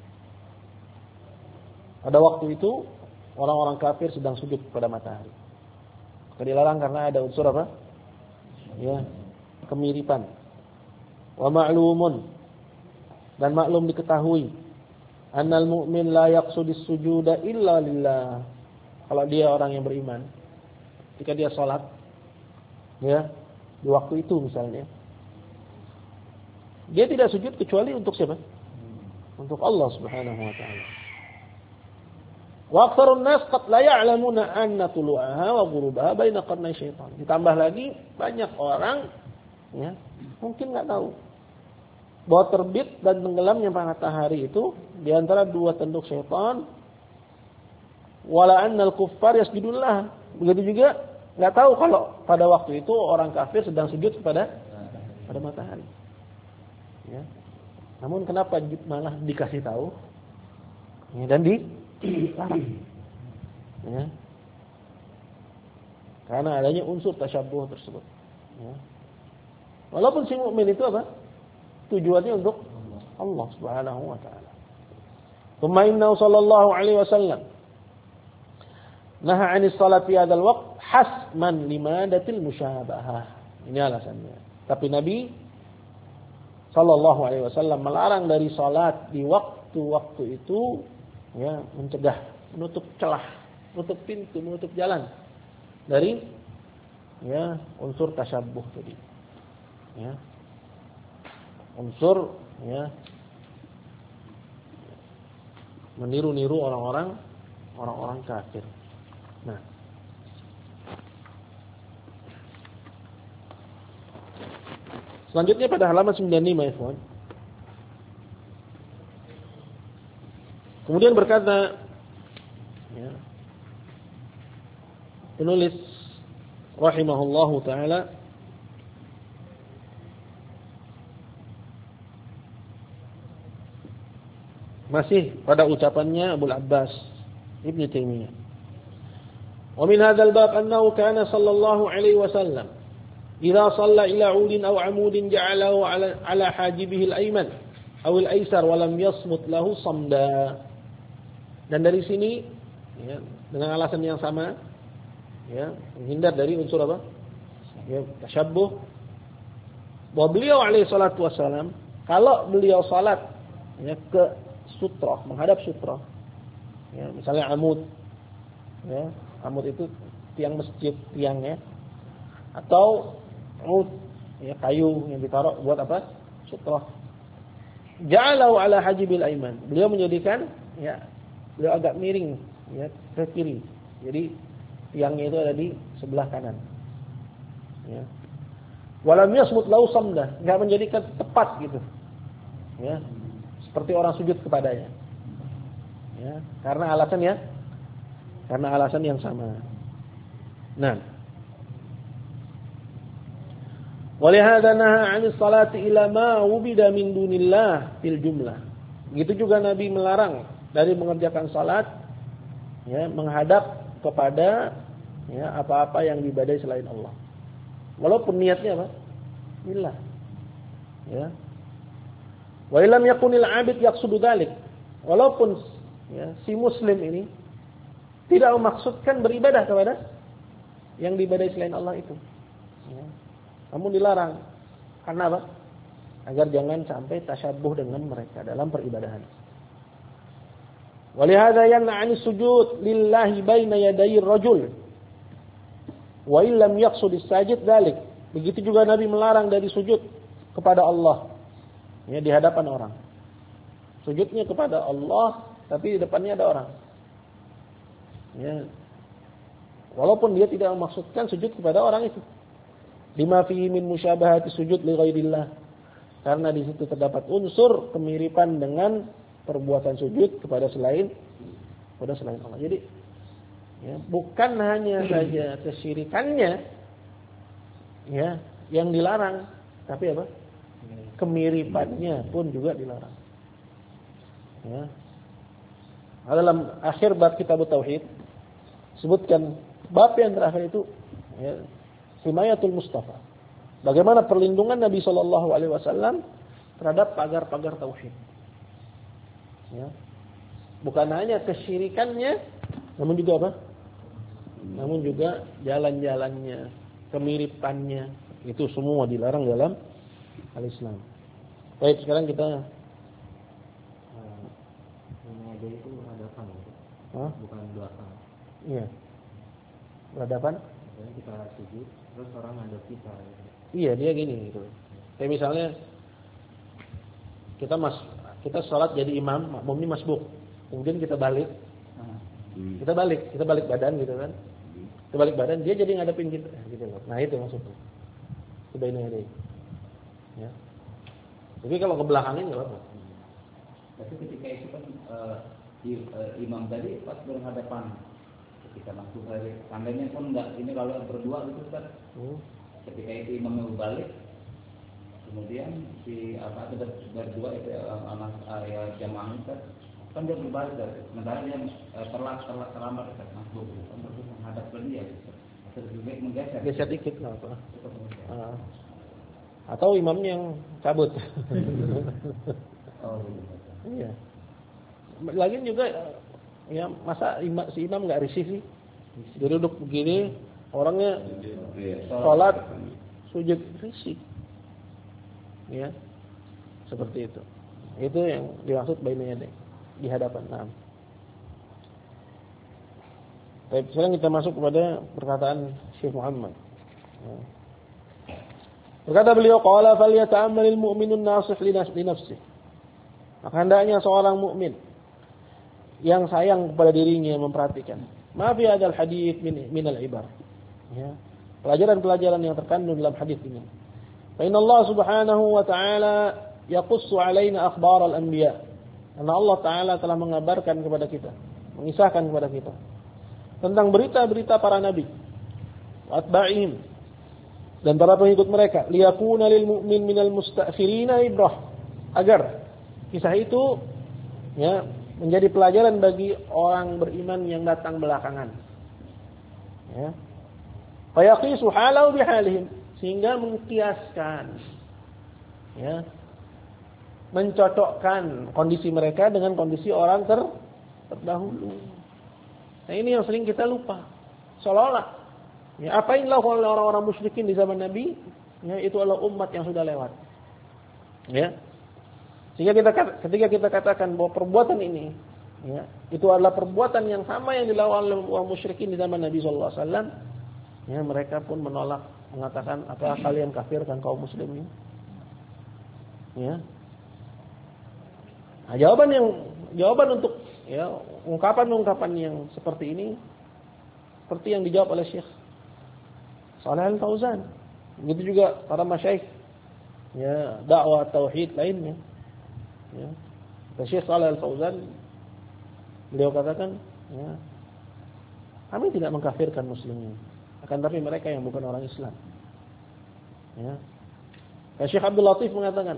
A: pada waktu itu orang-orang kafir sedang sujud kepada matahari. Dilarang karena ada unsur apa? Ya, kemiripan. Wa ma'lumun, dan maklum diketahui, annal mu'min la yaqsudus sujuda illa lillah. Kalau dia orang yang beriman, ketika dia salat ya, di waktu itu misalnya, dia tidak sujud kecuali untuk siapa? Untuk Allah Subhanahu wa taala. Wa aktsarun nas qad la ya'lamuna anna tulu'aha wa ghurubaha baina qarnay syaitan. Ditambah lagi banyak orang ya, mungkin enggak tahu bahwa terbit dan tenggelamnya matahari itu di antara dua tanduk syaitan. Wala annal kuffar yasjudullah. Begitu juga enggak tahu kalau pada waktu itu orang kafir sedang sujud pada matahari. Ya. Namun kenapa malah dikasih tahu? Ya, dan dilarang. Ya. Karena adanya unsur tasyabbuh tersebut. Ya. Walaupun si mukmin itu apa? Tujuannya untuk Allah Subhanahu wa taala. Tsumma innahu sallallahu alaihi wasallam naha 'anis salati fi hadzal waqt hasman limadatil musyabahah. Ini alasannya. Tapi Nabi sallallahu alaihi wasallam melarang dari salat di waktu-waktu itu ya, mencegah, menutup celah, menutup pintu, menutup jalan dari ya unsur tasyabbuh tadi. Ya. Unsur ya meniru-niru orang-orang kafir. Nah, selanjutnya pada halaman 95 ya, ikhwan. Kemudian berkata ya, penulis rahimahullahu taala, masih pada ucapannya Abu Abbas Ibnu Taimiyah. Wa min hadzal bab annahu kana sallallahu alaihi wasallam idza shalla ila 'udin aw 'amudin ja'alahu 'ala hajibihi al-ayman aw al-aysar wa lam yasmut lahu samda. Dan dari sini ya, dengan alasan yang sama ya, menghindar dari unsur apa? Ya, tasyabbuh. Bahwa beliau alaihi salatu wasallam kalau beliau salat ya ke sutra, menghadap sutra. Ya, misalnya amud. Ya, amud itu tiang masjid, tiangnya. Atau amud, ya, kayu yang ditaruh buat apa? Sutra. Ja'alahu 'ala hajibil aiman. Beliau menjadikan ya, beliau agak miring ya, ke kiri. Jadi tiangnya itu ada di sebelah kanan. Ya. Walam yasmut lahu samdah, enggak menjadikan tepat gitu. Ya. Seperti orang sujud kepadanya. Ya, karena alasan yang sama. Nah, walihada naha 'anis salati ila ma wubida min dunillah fil jumlah. Begitu juga Nabi melarang dari mengerjakan salat ya, menghadap kepada ya apa-apa yang diibadahi selain Allah. Walaupun niatnya apa? Lillah. Ya. Wa illam yakunil 'abid yaqsudu dzalik. Walaupun ya, si muslim ini tidak memaksudkan beribadah kepada yang diibadahi selain Allah itu. Ya. Namun dilarang. Karena apa? Agar jangan sampai tasyabuh dengan mereka dalam peribadahan. Walihada yanha 'anis sujud lillahi baina yaday ar-rajul. Wa illam yaqsud as-sajid dzalik. Begitu juga Nabi melarang dari sujud kepada Allah. Ya, di hadapan orang. Sujudnya kepada Allah tapi di depannya ada orang. Ya. Walaupun dia tidak memaksudkan sujud kepada orang itu. Lima fihi min musyabahati sujud li ghairillah. Karena di situ terdapat unsur kemiripan dengan perbuatan sujud kepada selain Allah. Jadi ya, bukan hanya saja kesyirikannya ya yang dilarang, tapi apa? Kemiripannya pun juga dilarang. Ya. Dalam akhir bab kitab tauhid sebutkan bab yang terakhir itu ya, himayatul Mustafa. Bagaimana perlindungan Nabi Shallallahu Alaihi Wasallam terhadap pagar-pagar tauhid. Ya. Bukan hanya kesyirikannya, namun juga apa? Namun juga jalan-jalannya, kemiripannya, itu semua dilarang dalam al-Islam. Baik, sekarang kita
B: mengajar itu berhadapan, bukan belakang.
A: Iya. Berhadapan?
B: Jadi kita sujud, terus orang ngadep kita. Gitu.
A: Iya, dia gini gitu. Kayak misalnya kita sholat jadi imam, makmumnya masbuk. Kemudian kita balik. Kita balik badan gitu kan. Kita balik badan, dia jadi ngadepin kita gitu loh. Nah, itu maksudnya. Coba ini ada. Ya. Jadi kalau ke belakangin enggak apa-apa.
B: Tapi ketika itu kan imam tadi pas berhadapan ketika masuk dari tandanya pun enggak ini kalau berdua gitu kan. Ketika itu imamnya berbalik, kemudian si ada berdua itu anak area jamaah kan dia berbalik dari sementara dia terlambat kan masuk kan terus menghadap ke dia terus juga
A: menggeser dikit nggak apa atau imamnya yang cabut. Iya. Lagian juga ya masa si imam nggak risih sih, dia duduk begini orangnya sholat sujud risih. Ya, seperti itu. Itu yang dimaksud bainnya deh di hadapan. Nah. Baik, sekarang kita masuk kepada perkataan Syekh Muhammad. Ya. Berkata beliau, qala falyata'ammalil mu'minun nasih li nafsihi. Maka hendaknya seorang mukmin yang sayang kepada dirinya memperhatikan. Ma fi hadzal hadits min al-ibar. Ya. Pelajaran-pelajaran yang terkandung dalam hadis ini. Fa inna Allah Subhanahu wa ta'ala yaqussu 'alaina akhbar al-anbiya. Karena Allah Ta'ala telah mengabarkan kepada kita, mengisahkan kepada kita tentang berita-berita para nabi, atba'ihim, dan para pengikut mereka, liyakuna lil mu'min minal musta'khirina ibrah, agar kisah itu ya menjadi pelajaran bagi orang beriman yang datang belakangan. Ya. Fa yaqisu halahu bihalihim, sehingga mengkiaskan ya, mencocokkan kondisi mereka dengan kondisi orang terdahulu. Nah, ini yang sering kita lupa. Seolah-olah ya, apa yang dilakukan oleh orang-orang musyrikin di zaman Nabi, ya, itu adalah umat yang sudah lewat. Ya. Sehingga ketika kita katakan bahwa perbuatan ini ya, itu adalah perbuatan yang sama yang dilakukan oleh orang musyrikin di zaman Nabi sallallahu alaihi wasallam, ya, mereka pun menolak, mengatakan, "Apakah kalian kafirkan kaum muslimin?" Ya. Nah, jawaban untuk ya ungkapan-ungkapan yang seperti ini seperti yang dijawab oleh Syekh Shalih Al-Fauzan. Begitu juga para masyayikh ya dakwah tauhid lainnya. Ya. Syekh Shalih Al-Fauzan beliau katakan, ya, kami tidak mengkafirkan muslimin, akan tapi mereka yang bukan orang Islam. Ya. Syekh Abdul Latif mengatakan,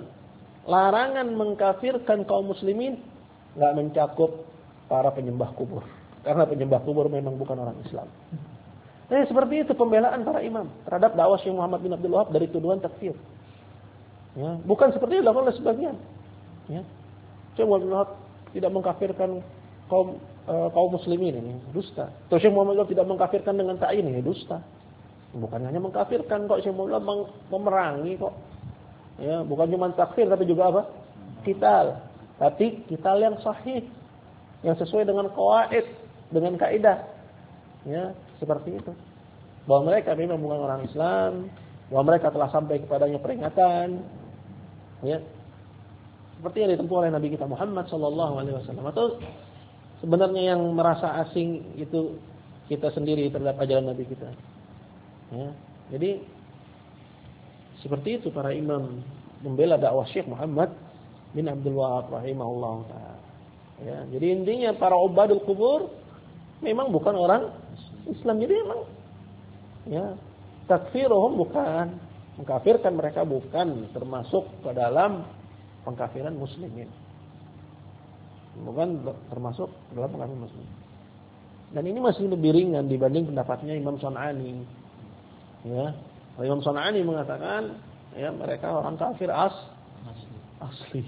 A: larangan mengkafirkan kaum muslimin enggak mencakup para penyembah kubur. karena penyembah kubur memang bukan orang Islam. Seperti itu pembelaan para imam terhadap dakwah Syekh Muhammad bin Abdul Wahab dari tuduhan takfir. Ya, bukan seperti itu dilakukan oleh sebagian. Ya. Syekh Muhammad bin Wahab tidak mengkafirkan kaum muslimin ini, dusta. Atau Syekh Muhammad bin Wahab tidak mengkafirkan dengan ta'yin ini, dusta. Bukan hanya mengkafirkan kok, Syekh Muhammad bin Wahab memerangi kok. Ya, bukan cuma takfir tapi juga apa? Qital. Tapi qital yang sahih, yang sesuai dengan qawaid, dengan kaidah. Ya, seperti itu. Bahwa mereka memang bukan orang Islam, bahwa mereka telah sampai kepadanya peringatan. Ya. Seperti yang ditempuh oleh Nabi kita Muhammad sallallahu alaihi wasallam. Atau sebenarnya yang merasa asing itu kita sendiri terhadap ajaran Nabi kita. Ya. Jadi seperti itu para imam membela dakwah Syekh Muhammad bin Abdul Wahab rahimahullah ta'ala. Ya, jadi intinya para ubadul kubur memang bukan orang Islam. Jadi memang ya, takfiruhum bukan, mengkafirkan mereka bukan termasuk ke dalam pengkafiran muslimin. Bukan termasuk dalam pengkafiran muslimin. Dan ini masih lebih ringan dibanding pendapatnya Imam San'ani. Ya, Imam San'ani mengatakan ya mereka orang kafir asli.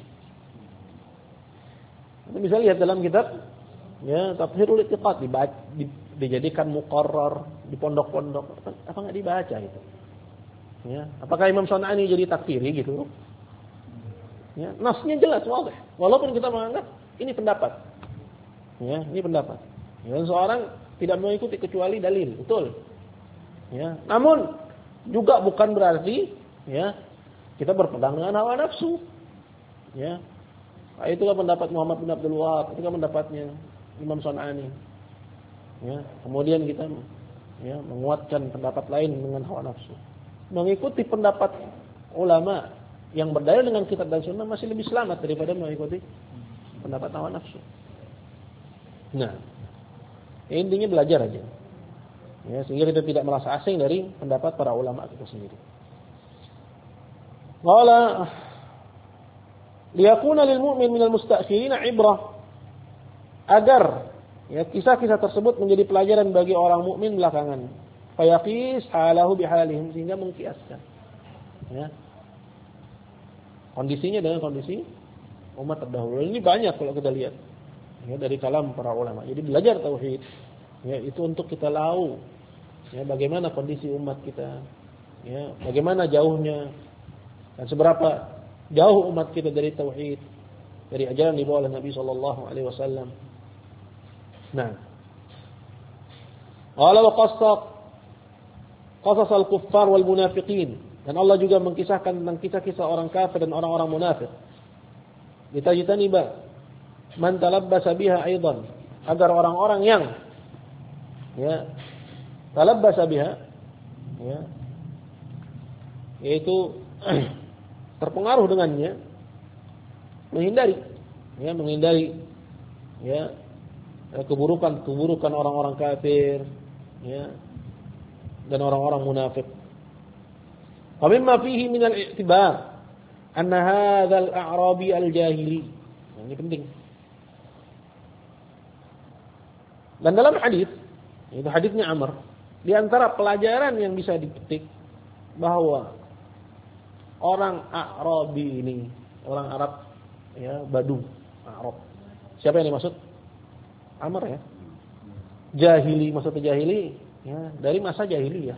A: Kita bisa lihat dalam kitab ya Tafsirul I'tiqad dijadikan muqarrar di pondok-pondok, apa enggak dibaca gitu. Ya, apakah Imam San'ani jadi takfiri gitu? Ya, nasnya jelas wadah. Walaupun kita menganggap ini pendapat. Ya, ini pendapat. Ya, seorang tidak mengikuti kecuali dalil, betul. Ya, namun juga bukan berarti ya kita berpegang dengan hawa nafsu. Ya. Itulah pendapat Muhammad bin Abdul Wahab, itu kan pendapatnya Imam San'ani. Ya, kemudian kita ya menguatkan pendapat lain dengan hawa nafsu. Mengikuti pendapat ulama yang berdalil dengan kitab dan sunnah masih lebih selamat daripada mengikuti pendapat hawa nafsu. Nah, intinya belajar aja. Ya, sehingga kita tidak merasa asing dari pendapat para ulama itu sendiri. Qala liyakuna lil mu'min minal mustakhirin ibrah, agar ya kisah-kisah tersebut menjadi pelajaran bagi orang mukmin belakangan. Fayaqis halahu bihalihim, sehingga mengkiaskan ya kondisinya dengan kondisi umat terdahulu. Ini banyak kalau kita lihat ya dari kalam para ulama. Jadi belajar tauhid ya itu untuk kita tahu ya bagaimana kondisi umat kita, ya bagaimana jauhnya dan seberapa jauh umat kita dari tauhid, dari ajaran dibawa oleh Nabi sallallahu alaihi wasallam. Nah, qala wa qasas al-kuffar wal munafiqin, dan Allah juga mengkisahkan tentang kisah-kisah orang kafir dan orang-orang munafik. Litajtaniba man talabbasa biha aidan, agar orang-orang yang ya talabbasa biha ya yaitu terpengaruh dengannya, menghindari ya keburukan orang-orang kafir ya dan orang-orang munafik. Wa mimma fihi min al-i'tibar anna hadzal a'rabi al-jahili. Ini penting. Dan dalam hadis, itu hadisnya Amr, di antara pelajaran yang bisa dipetik bahwa orang A'rabi ini, orang Arab ya, Badu, Arab. Siapa yang dimaksud? Amr ya. Jahili, maksudnya jahili ya, dari masa jahiliyah.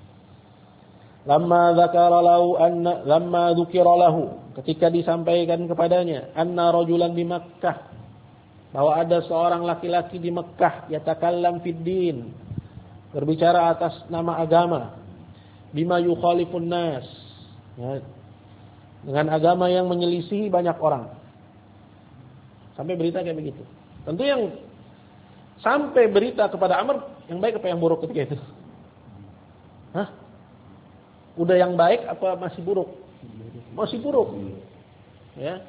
A: Lamma dzukira lahu, ketika disampaikan kepadanya anna rajulan di Makkah, bahwa ada seorang laki-laki di Makkah yatakallam fid din, berbicara atas nama agama, bima yukhalifun nas ya, dengan agama yang menyelisihi banyak orang. Sampai berita kayak begitu. Tentu yang sampai berita kepada Amr yang baik apa yang buruk ketika itu? Hah? Udah yang baik apa masih buruk? Masih buruk. Ya.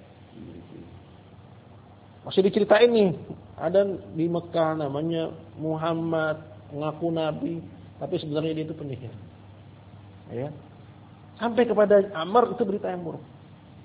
A: Masih diceritain nih, ada di Mekah namanya Muhammad, ngaku nabi, tapi sebenarnya dia itu penyihir. Ya. Sampai kepada Amr itu berita yang buruk.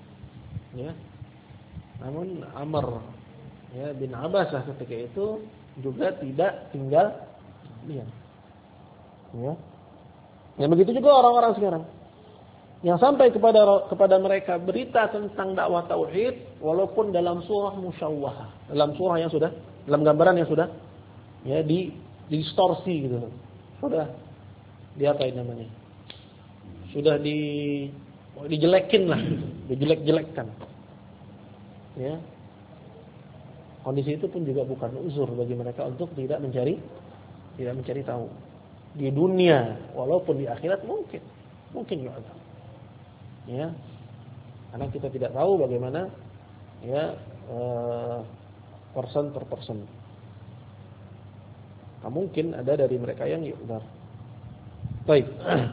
A: Ya. Namun Amr ya bin Abbasah ketika itu juga tidak tinggal diam. Ya. Yang begitu juga orang-orang sekarang. Yang sampai kepada mereka berita tentang dakwah tauhid walaupun dalam surah musyawwahah, dalam surah yang sudah, dalam gambaran yang sudah ya distorsi gitu. Sudah diapain namanya? Sudah dijelekin lah, dijelek-jelekkan. Ya. Kondisi itu pun juga bukan uzur bagi mereka untuk tidak mencari tahu. Di dunia walaupun di akhirat mungkin juga ada. Ya. Karena kita tidak tahu bagaimana ya person per person. Nah, mungkin ada dari mereka yang benar. Baik.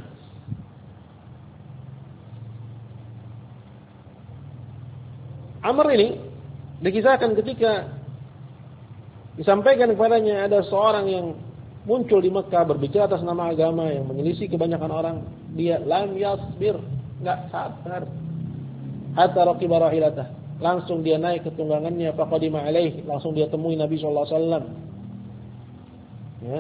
A: Amr ini dikisahkan ketika disampaikan kepadanya ada seorang yang muncul di Mekah berbicara atas nama agama yang menyelisih kebanyakan orang, dia lam yasbir, enggak sabar. Hatta raqiba rahilatah, langsung dia naik ke tunggangannya, faqadima alaih, langsung dia temui Nabi sallallahu alaihi wasallam. Ya.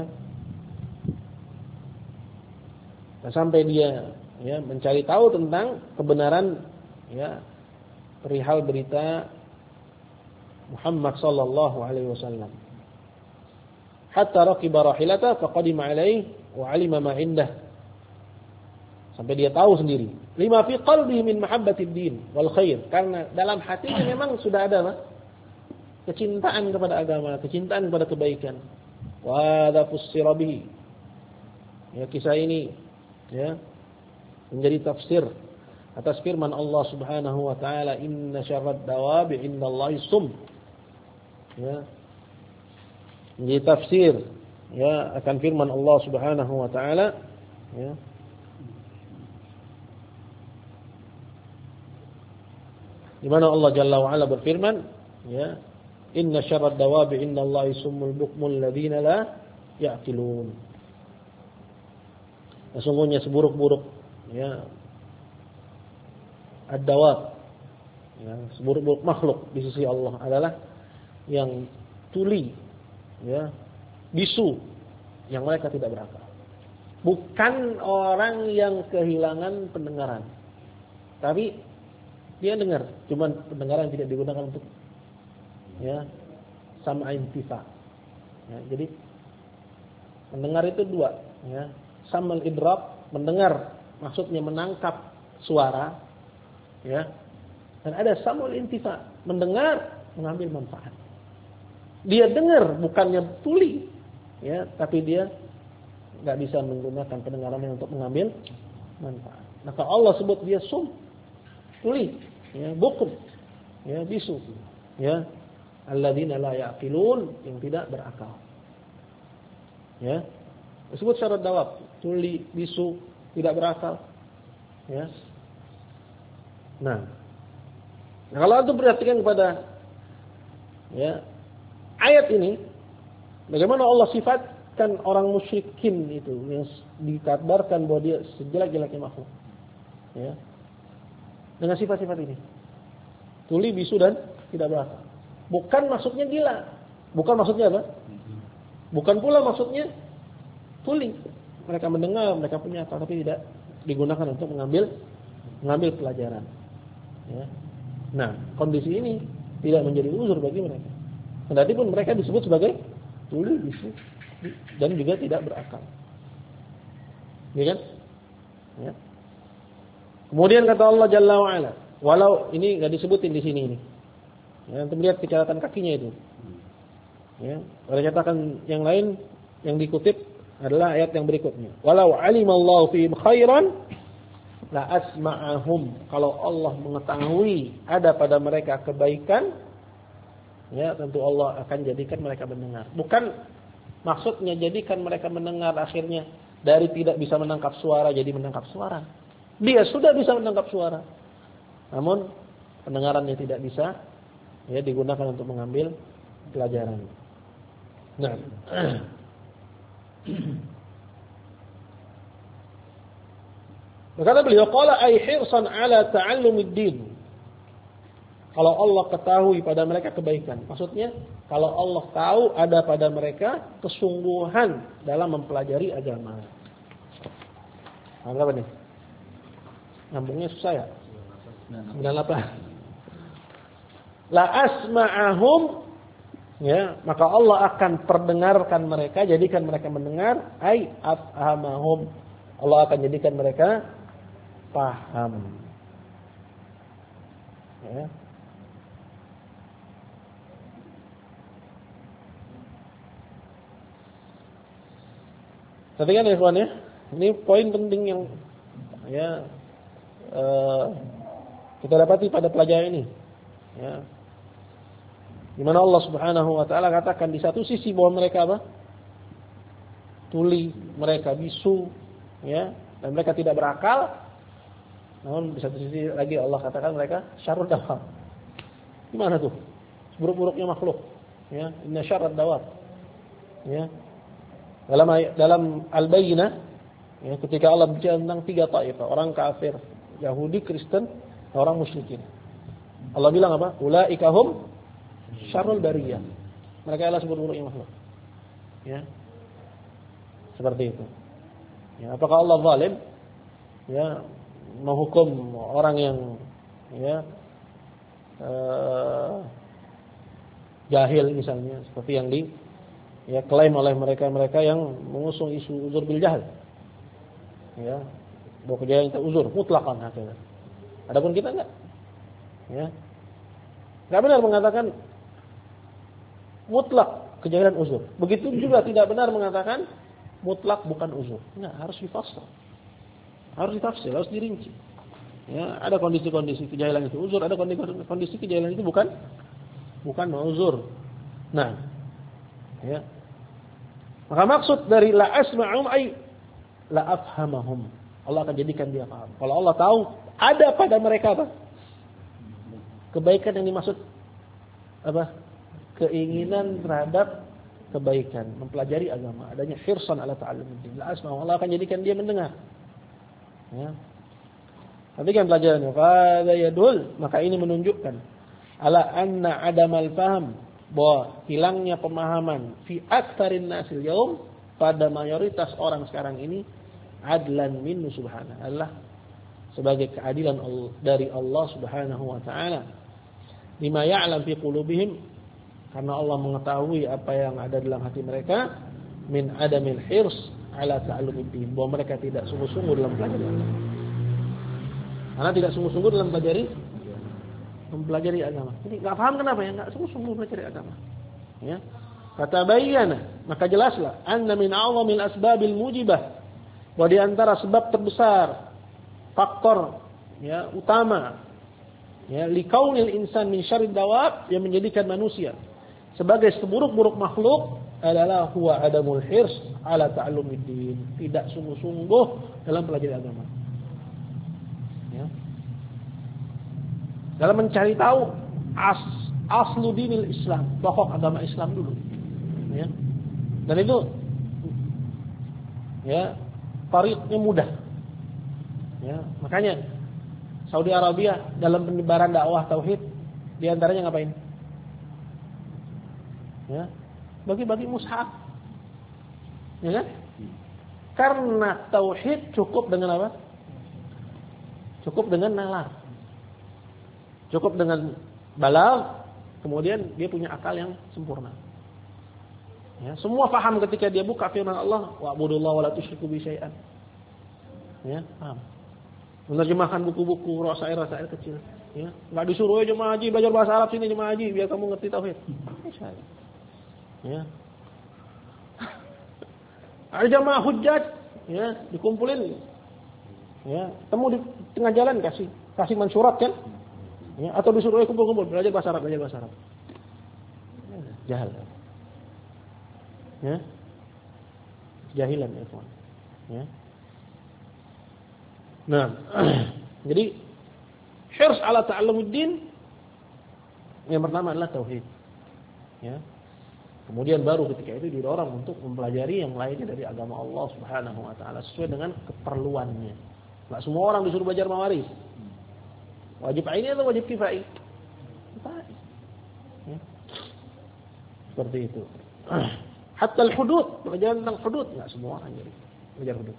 A: Dan sampai dia ya mencari tahu tentang kebenaran ya perihal berita Muhammad sallallahu alaihi wasallam. Hatta raqiba rahilata faqadima alaihi wa 'alima ma 'indah. Sampai dia tahu sendiri. Lima fi qalbihi min mahabbatid din wal khair. Karena dalam hatinya memang sudah ada kecintaan kepada agama, kecintaan kepada kebaikan. Wa hadza fussira bihi. Ya, kisah ini ya menjadi tafsir atas firman Allah Subhanahu wa taala, inna syarrad dawabi indallahi sum. Ya. Menjadi tafsir ya akan firman Allah Subhanahu wa taala ya. Di mana Allah Jalla wa Ala berfirman ya, inna syarrad dawabi indallahi summul bukmul ladzina la ya'qilun. Sesungguhnya seburuk-buruk ya ad-dawab ya, seburuk-buruk makhluk di sisi Allah adalah yang tuli ya, bisu, yang mereka tidak berakal. Bukan orang yang kehilangan pendengaran. Tapi dia dengar, cuman pendengaran tidak digunakan untuk ya sama intifa. Ya, jadi mendengar itu dua ya. Samal idrak, mendengar maksudnya menangkap suara ya. Dan ada samul intifa, mendengar mengambil manfaat. Dia dengar bukannya tuli ya, tapi dia enggak bisa menggunakan pendengarannya untuk mengambil manfaat. Maka Allah sebut dia sum, tuli ya, bukum ya, bisu ya, alladzina la yaqilun, yang tidak berakal ya. Disebut syarat dawab, tuli, bisu, tidak berakal ya. Nah, kalau antum perhatikan kepada ya ayat ini, bagaimana Allah sifatkan orang musyrikin itu yang dikabarkan bahwa dia sejelek-jeleknya makhluk ya, dengan sifat-sifat ini, tuli, bisu dan tidak berakal. Bukan maksudnya gila, bukan maksudnya apa, bukan pula maksudnya tuli. Mereka mendengar, mereka punya akal, tapi tidak digunakan untuk mengambil pelajaran ya. Nah, kondisi ini tidak menjadi uzur bagi mereka. Kendati pun mereka disebut sebagai tuli, bisu dan juga tidak berakal. Ya kan? Ya. Kemudian kata Allah Jalla wa Ala, walau ini enggak disebutin di sini ini. Ya, untuk melihat kecatatan kakinya itu. Ya, pada catatan yang lain yang dikutip adalah ayat yang berikutnya. Walau alimallahu fihim khairan la asma'ahum. Kalau Allah mengetahui ada pada mereka kebaikan, ya tentu Allah akan jadikan mereka mendengar. Bukan maksudnya jadikan mereka mendengar akhirnya dari tidak bisa menangkap suara jadi menangkap suara. Dia sudah bisa menangkap suara, namun pendengarannya tidak bisa ya digunakan untuk mengambil pelajaran. Nah, berkata beliau, qala ay hirsan ala ta'allumid din. Kalau Allah ketahui pada mereka kebaikan. Maksudnya, kalau Allah tahu ada pada mereka kesungguhan dalam mempelajari agama. Berapa nih? Nyambungnya susah ya? 98. La asma'ahum, ya, maka Allah akan perdengarkan mereka, jadikan mereka mendengar, ai afhamahum. Allah akan jadikan mereka paham. Ya. Perhatikan ya kawan ya, ini poin penting yang ya kita dapati pada pelajaran ini. Ya. Di mana Allah Subhanahu wa taala katakan di satu sisi bahwa mereka apa? Tuli, mereka bisu, ya, dan mereka tidak berakal. Namun di satu sisi lagi Allah katakan mereka syarrud dawab. Gimana tuh? Buruk-buruknya makhluk. Ya, inna syarrad dawab. Ya. Dalam Al-Bayyinah, ya, ketika Allah bicara tentang 3 taifah, orang kafir, Yahudi, Kristen, orang musyrikin. Allah bilang apa? Ulaika hum syarrul bariyah. Mereka adalah seburuk-buruknya makhluk. Ya. Seperti itu. Ya, apakah Allah zalim? Ya, menghukum orang yang ya jahil misalnya, seperti yang klaim oleh mereka yang mengusung isu uzur bil jahl. Ya, bahwa kejahatan itu uzur mutlaqan hakikatan. Adapun kita enggak. Ya. Enggak benar mengatakan mutlak kejahilan uzur. Begitu juga tidak benar mengatakan mutlak bukan uzur. Enggak, harus difassal. Harus ditafsir, harus dirinci. Ya, ada kondisi-kondisi kejahilan itu uzur, ada kondisi kejahilan itu bukan uzur. Nah, ya. Maka maksud dari la asma'um ay la afhamahum. Allah akan jadikan dia paham. Kalau Allah tahu ada pada mereka apa? Kebaikan yang dimaksud apa? Keinginan terhadap kebaikan, mempelajari agama, adanya hirsan ala ta'allumuddin. La asma'um, Allah akan jadikan dia mendengar. Ya. Perhatikan pelajarannya. Fadha yadul, maka ini menunjukkan ala anna adamal faham, bahwa hilangnya pemahaman fi aktsarin nasil yaum, pada mayoritas orang sekarang ini, adlan minhu subhanahu, adalah sebagai keadilan dari Allah Subhanahu wa taala. Lima ya'lam fi qulubihim, karena Allah mengetahui apa yang ada dalam hati mereka, min adamil hirs ala ta'allumiddin, bahwa mereka tidak sungguh-sungguh dalam belajar agama. Karena tidak sungguh-sungguh dalam mempelajari agama. Jadi enggak paham kenapa ya? Enggak sungguh-sungguh belajar agama. Ya. Kata bayyana, maka jelaslah anna min a'zamil asbabil mujibah, bahwa di antara sebab terbesar, faktor ya utama ya likaunil insan min syarrid dawab, yang menjadikan manusia sebagai seburuk-buruk makhluk, adalah huwa adamul hirs ala ta'allumiddin, tidak sungguh-sungguh dalam pelajari agama. Ya. Dalam mencari tahu aslu dinil Islam, pokok agama Islam dulu. Ya. Dan itu ya tariqnya mudah. Ya, makanya Saudi Arabia dalam penyebaran dakwah tauhid di antaranya ngapain? Ya, bagi-bagi mushaf. Ya kan? Karena tauhid cukup dengan apa? Cukup dengan nalar. Cukup dengan balagh, kemudian dia punya akal yang sempurna. Ya, semua paham ketika dia buka firman Allah, wa'budullaha wa la tusyriku bihi syai'an. Ya, paham. Menerjemahkan buku-buku rasail-rasail kecil. Ya, enggak disuruh jemaah haji belajar bahasa Arab sini jemaah haji biar kamu ngerti tauhid. Ya. Ada jemaah hujjaj, ya, dikumpulin. Ya, temu di tengah jalan kasih mansurat kan? Ya, atau disuruh kumpul-kumpul belajar bahasa Arab. Ya, jahil. Ya. Jahilan ya, kawan. Ya. Nah, jadi hirs ala ta'allumuddin yang pertama adalah tauhid. Ya. Kemudian baru ketika itu didorong untuk mempelajari yang lainnya dari agama Allah Subhanahu wa taala sesuai dengan keperluannya. Enggak semua orang disuruh belajar mawaris. Wajib aini atau wajib kifai? Seperti itu. Hatta al-hudud, pelajaran tentang hudud enggak semua hanya belajar hudud.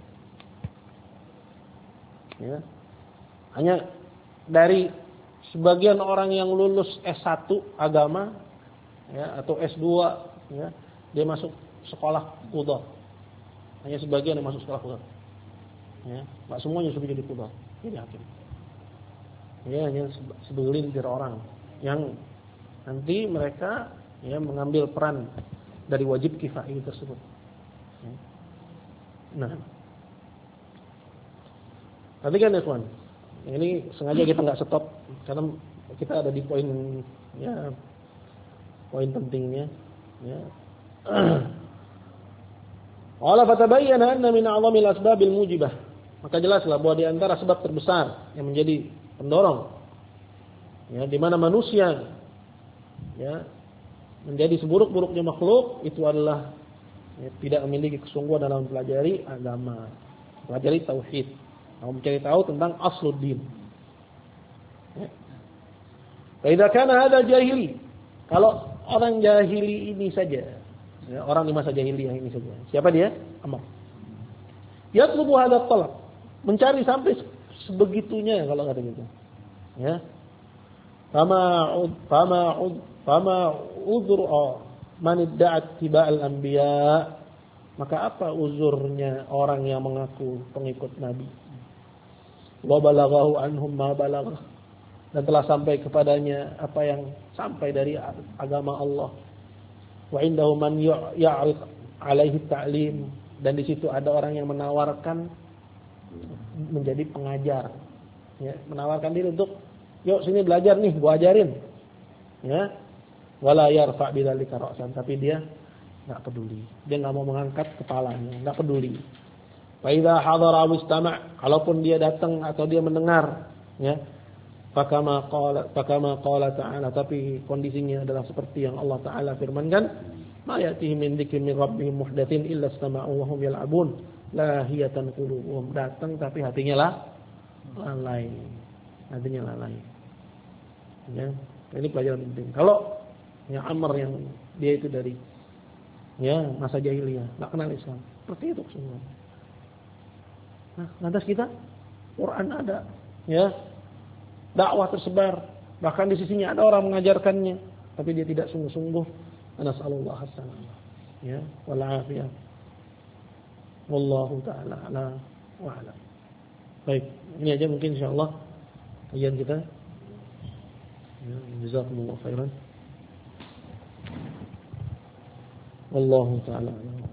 A: Ya. Hanya dari sebagian orang yang lulus S1 agama ya atau S2 ya, dia masuk sekolah qudha. Hanya sebagian yang masuk sekolah qudha. Ya, enggak semuanya sudah jadi qudha, jadi hakim. Ya, hanya segelintir orang yang nanti mereka ya mengambil peran dari wajib kifayah tersebut. Ya. Nah, perhatikan ya kawan. Ini sengaja kita nggak stop karena kita ada di poin ya poin pentingnya. Ya. Wala fatabayyana anna min a'zamil asbabil mujibah. Maka jelaslah bahwa di antara sebab terbesar yang menjadi pendorong ya di mana manusia ya menjadi seburuk-buruknya makhluk itu adalah ya, tidak memiliki kesungguhan dalam mempelajari agama, mempelajari tauhid, mencari tahu tentang asluddin. Ya. Idza kana hada jahili, kalau orang jahili ini saja, ya, orang di masa jahiliyah ini saja. Siapa dia? Amr. Yatlubu hada talab, mencari sampai sebegitunya kalau kata gitu. Ya. Fama uzur man idda'at tiba'al anbiya, maka apa uzurnya orang yang mengaku pengikut nabi? Wa balaghahu anhum ma balagha, dan telah sampai kepadanya apa yang sampai dari agama Allah. Wa indahu man ya'rid alaihi ta'lim, dan di situ ada orang yang menawarkan menjadi pengajar. Ya, menawarkan diri untuk yuk sini belajar nih, gua ajarin. Ya. Wala yarfa' bidzalika ra'san, tapi dia enggak peduli. Dia enggak mau mengangkat kepalanya, enggak peduli. Fa idza hadara mustama', kalaupun dia datang atau dia mendengar, ya. Fakama qala ta'ala, tapi kondisinya adalah seperti yang Allah Ta'ala firmankan, ma ya'tihim min dzikrin min rabbihim muhdatsin illa istama'u wa hum yal'abun lahiyatan qulubuhum, datang tapi hatinya lalai. Hatinya lalai. Ya, ini pelajaran penting. Kalau yang Amr yang dia itu dari ya masa jahiliyah, enggak kenal Islam. Seperti itu semua. Nah, lantas kita Quran ada, ya. Dakwah tersebar, bahkan di sisinya ada orang mengajarkannya, tapi dia tidak sungguh-sungguh. Nasallallahu alaihi ya, wal afiyah. Wallahu taala ala wa ala. Baik, ini aja mungkin insyaallah kajian kita. Ya, jazakumullahu khairan. Wallahu taala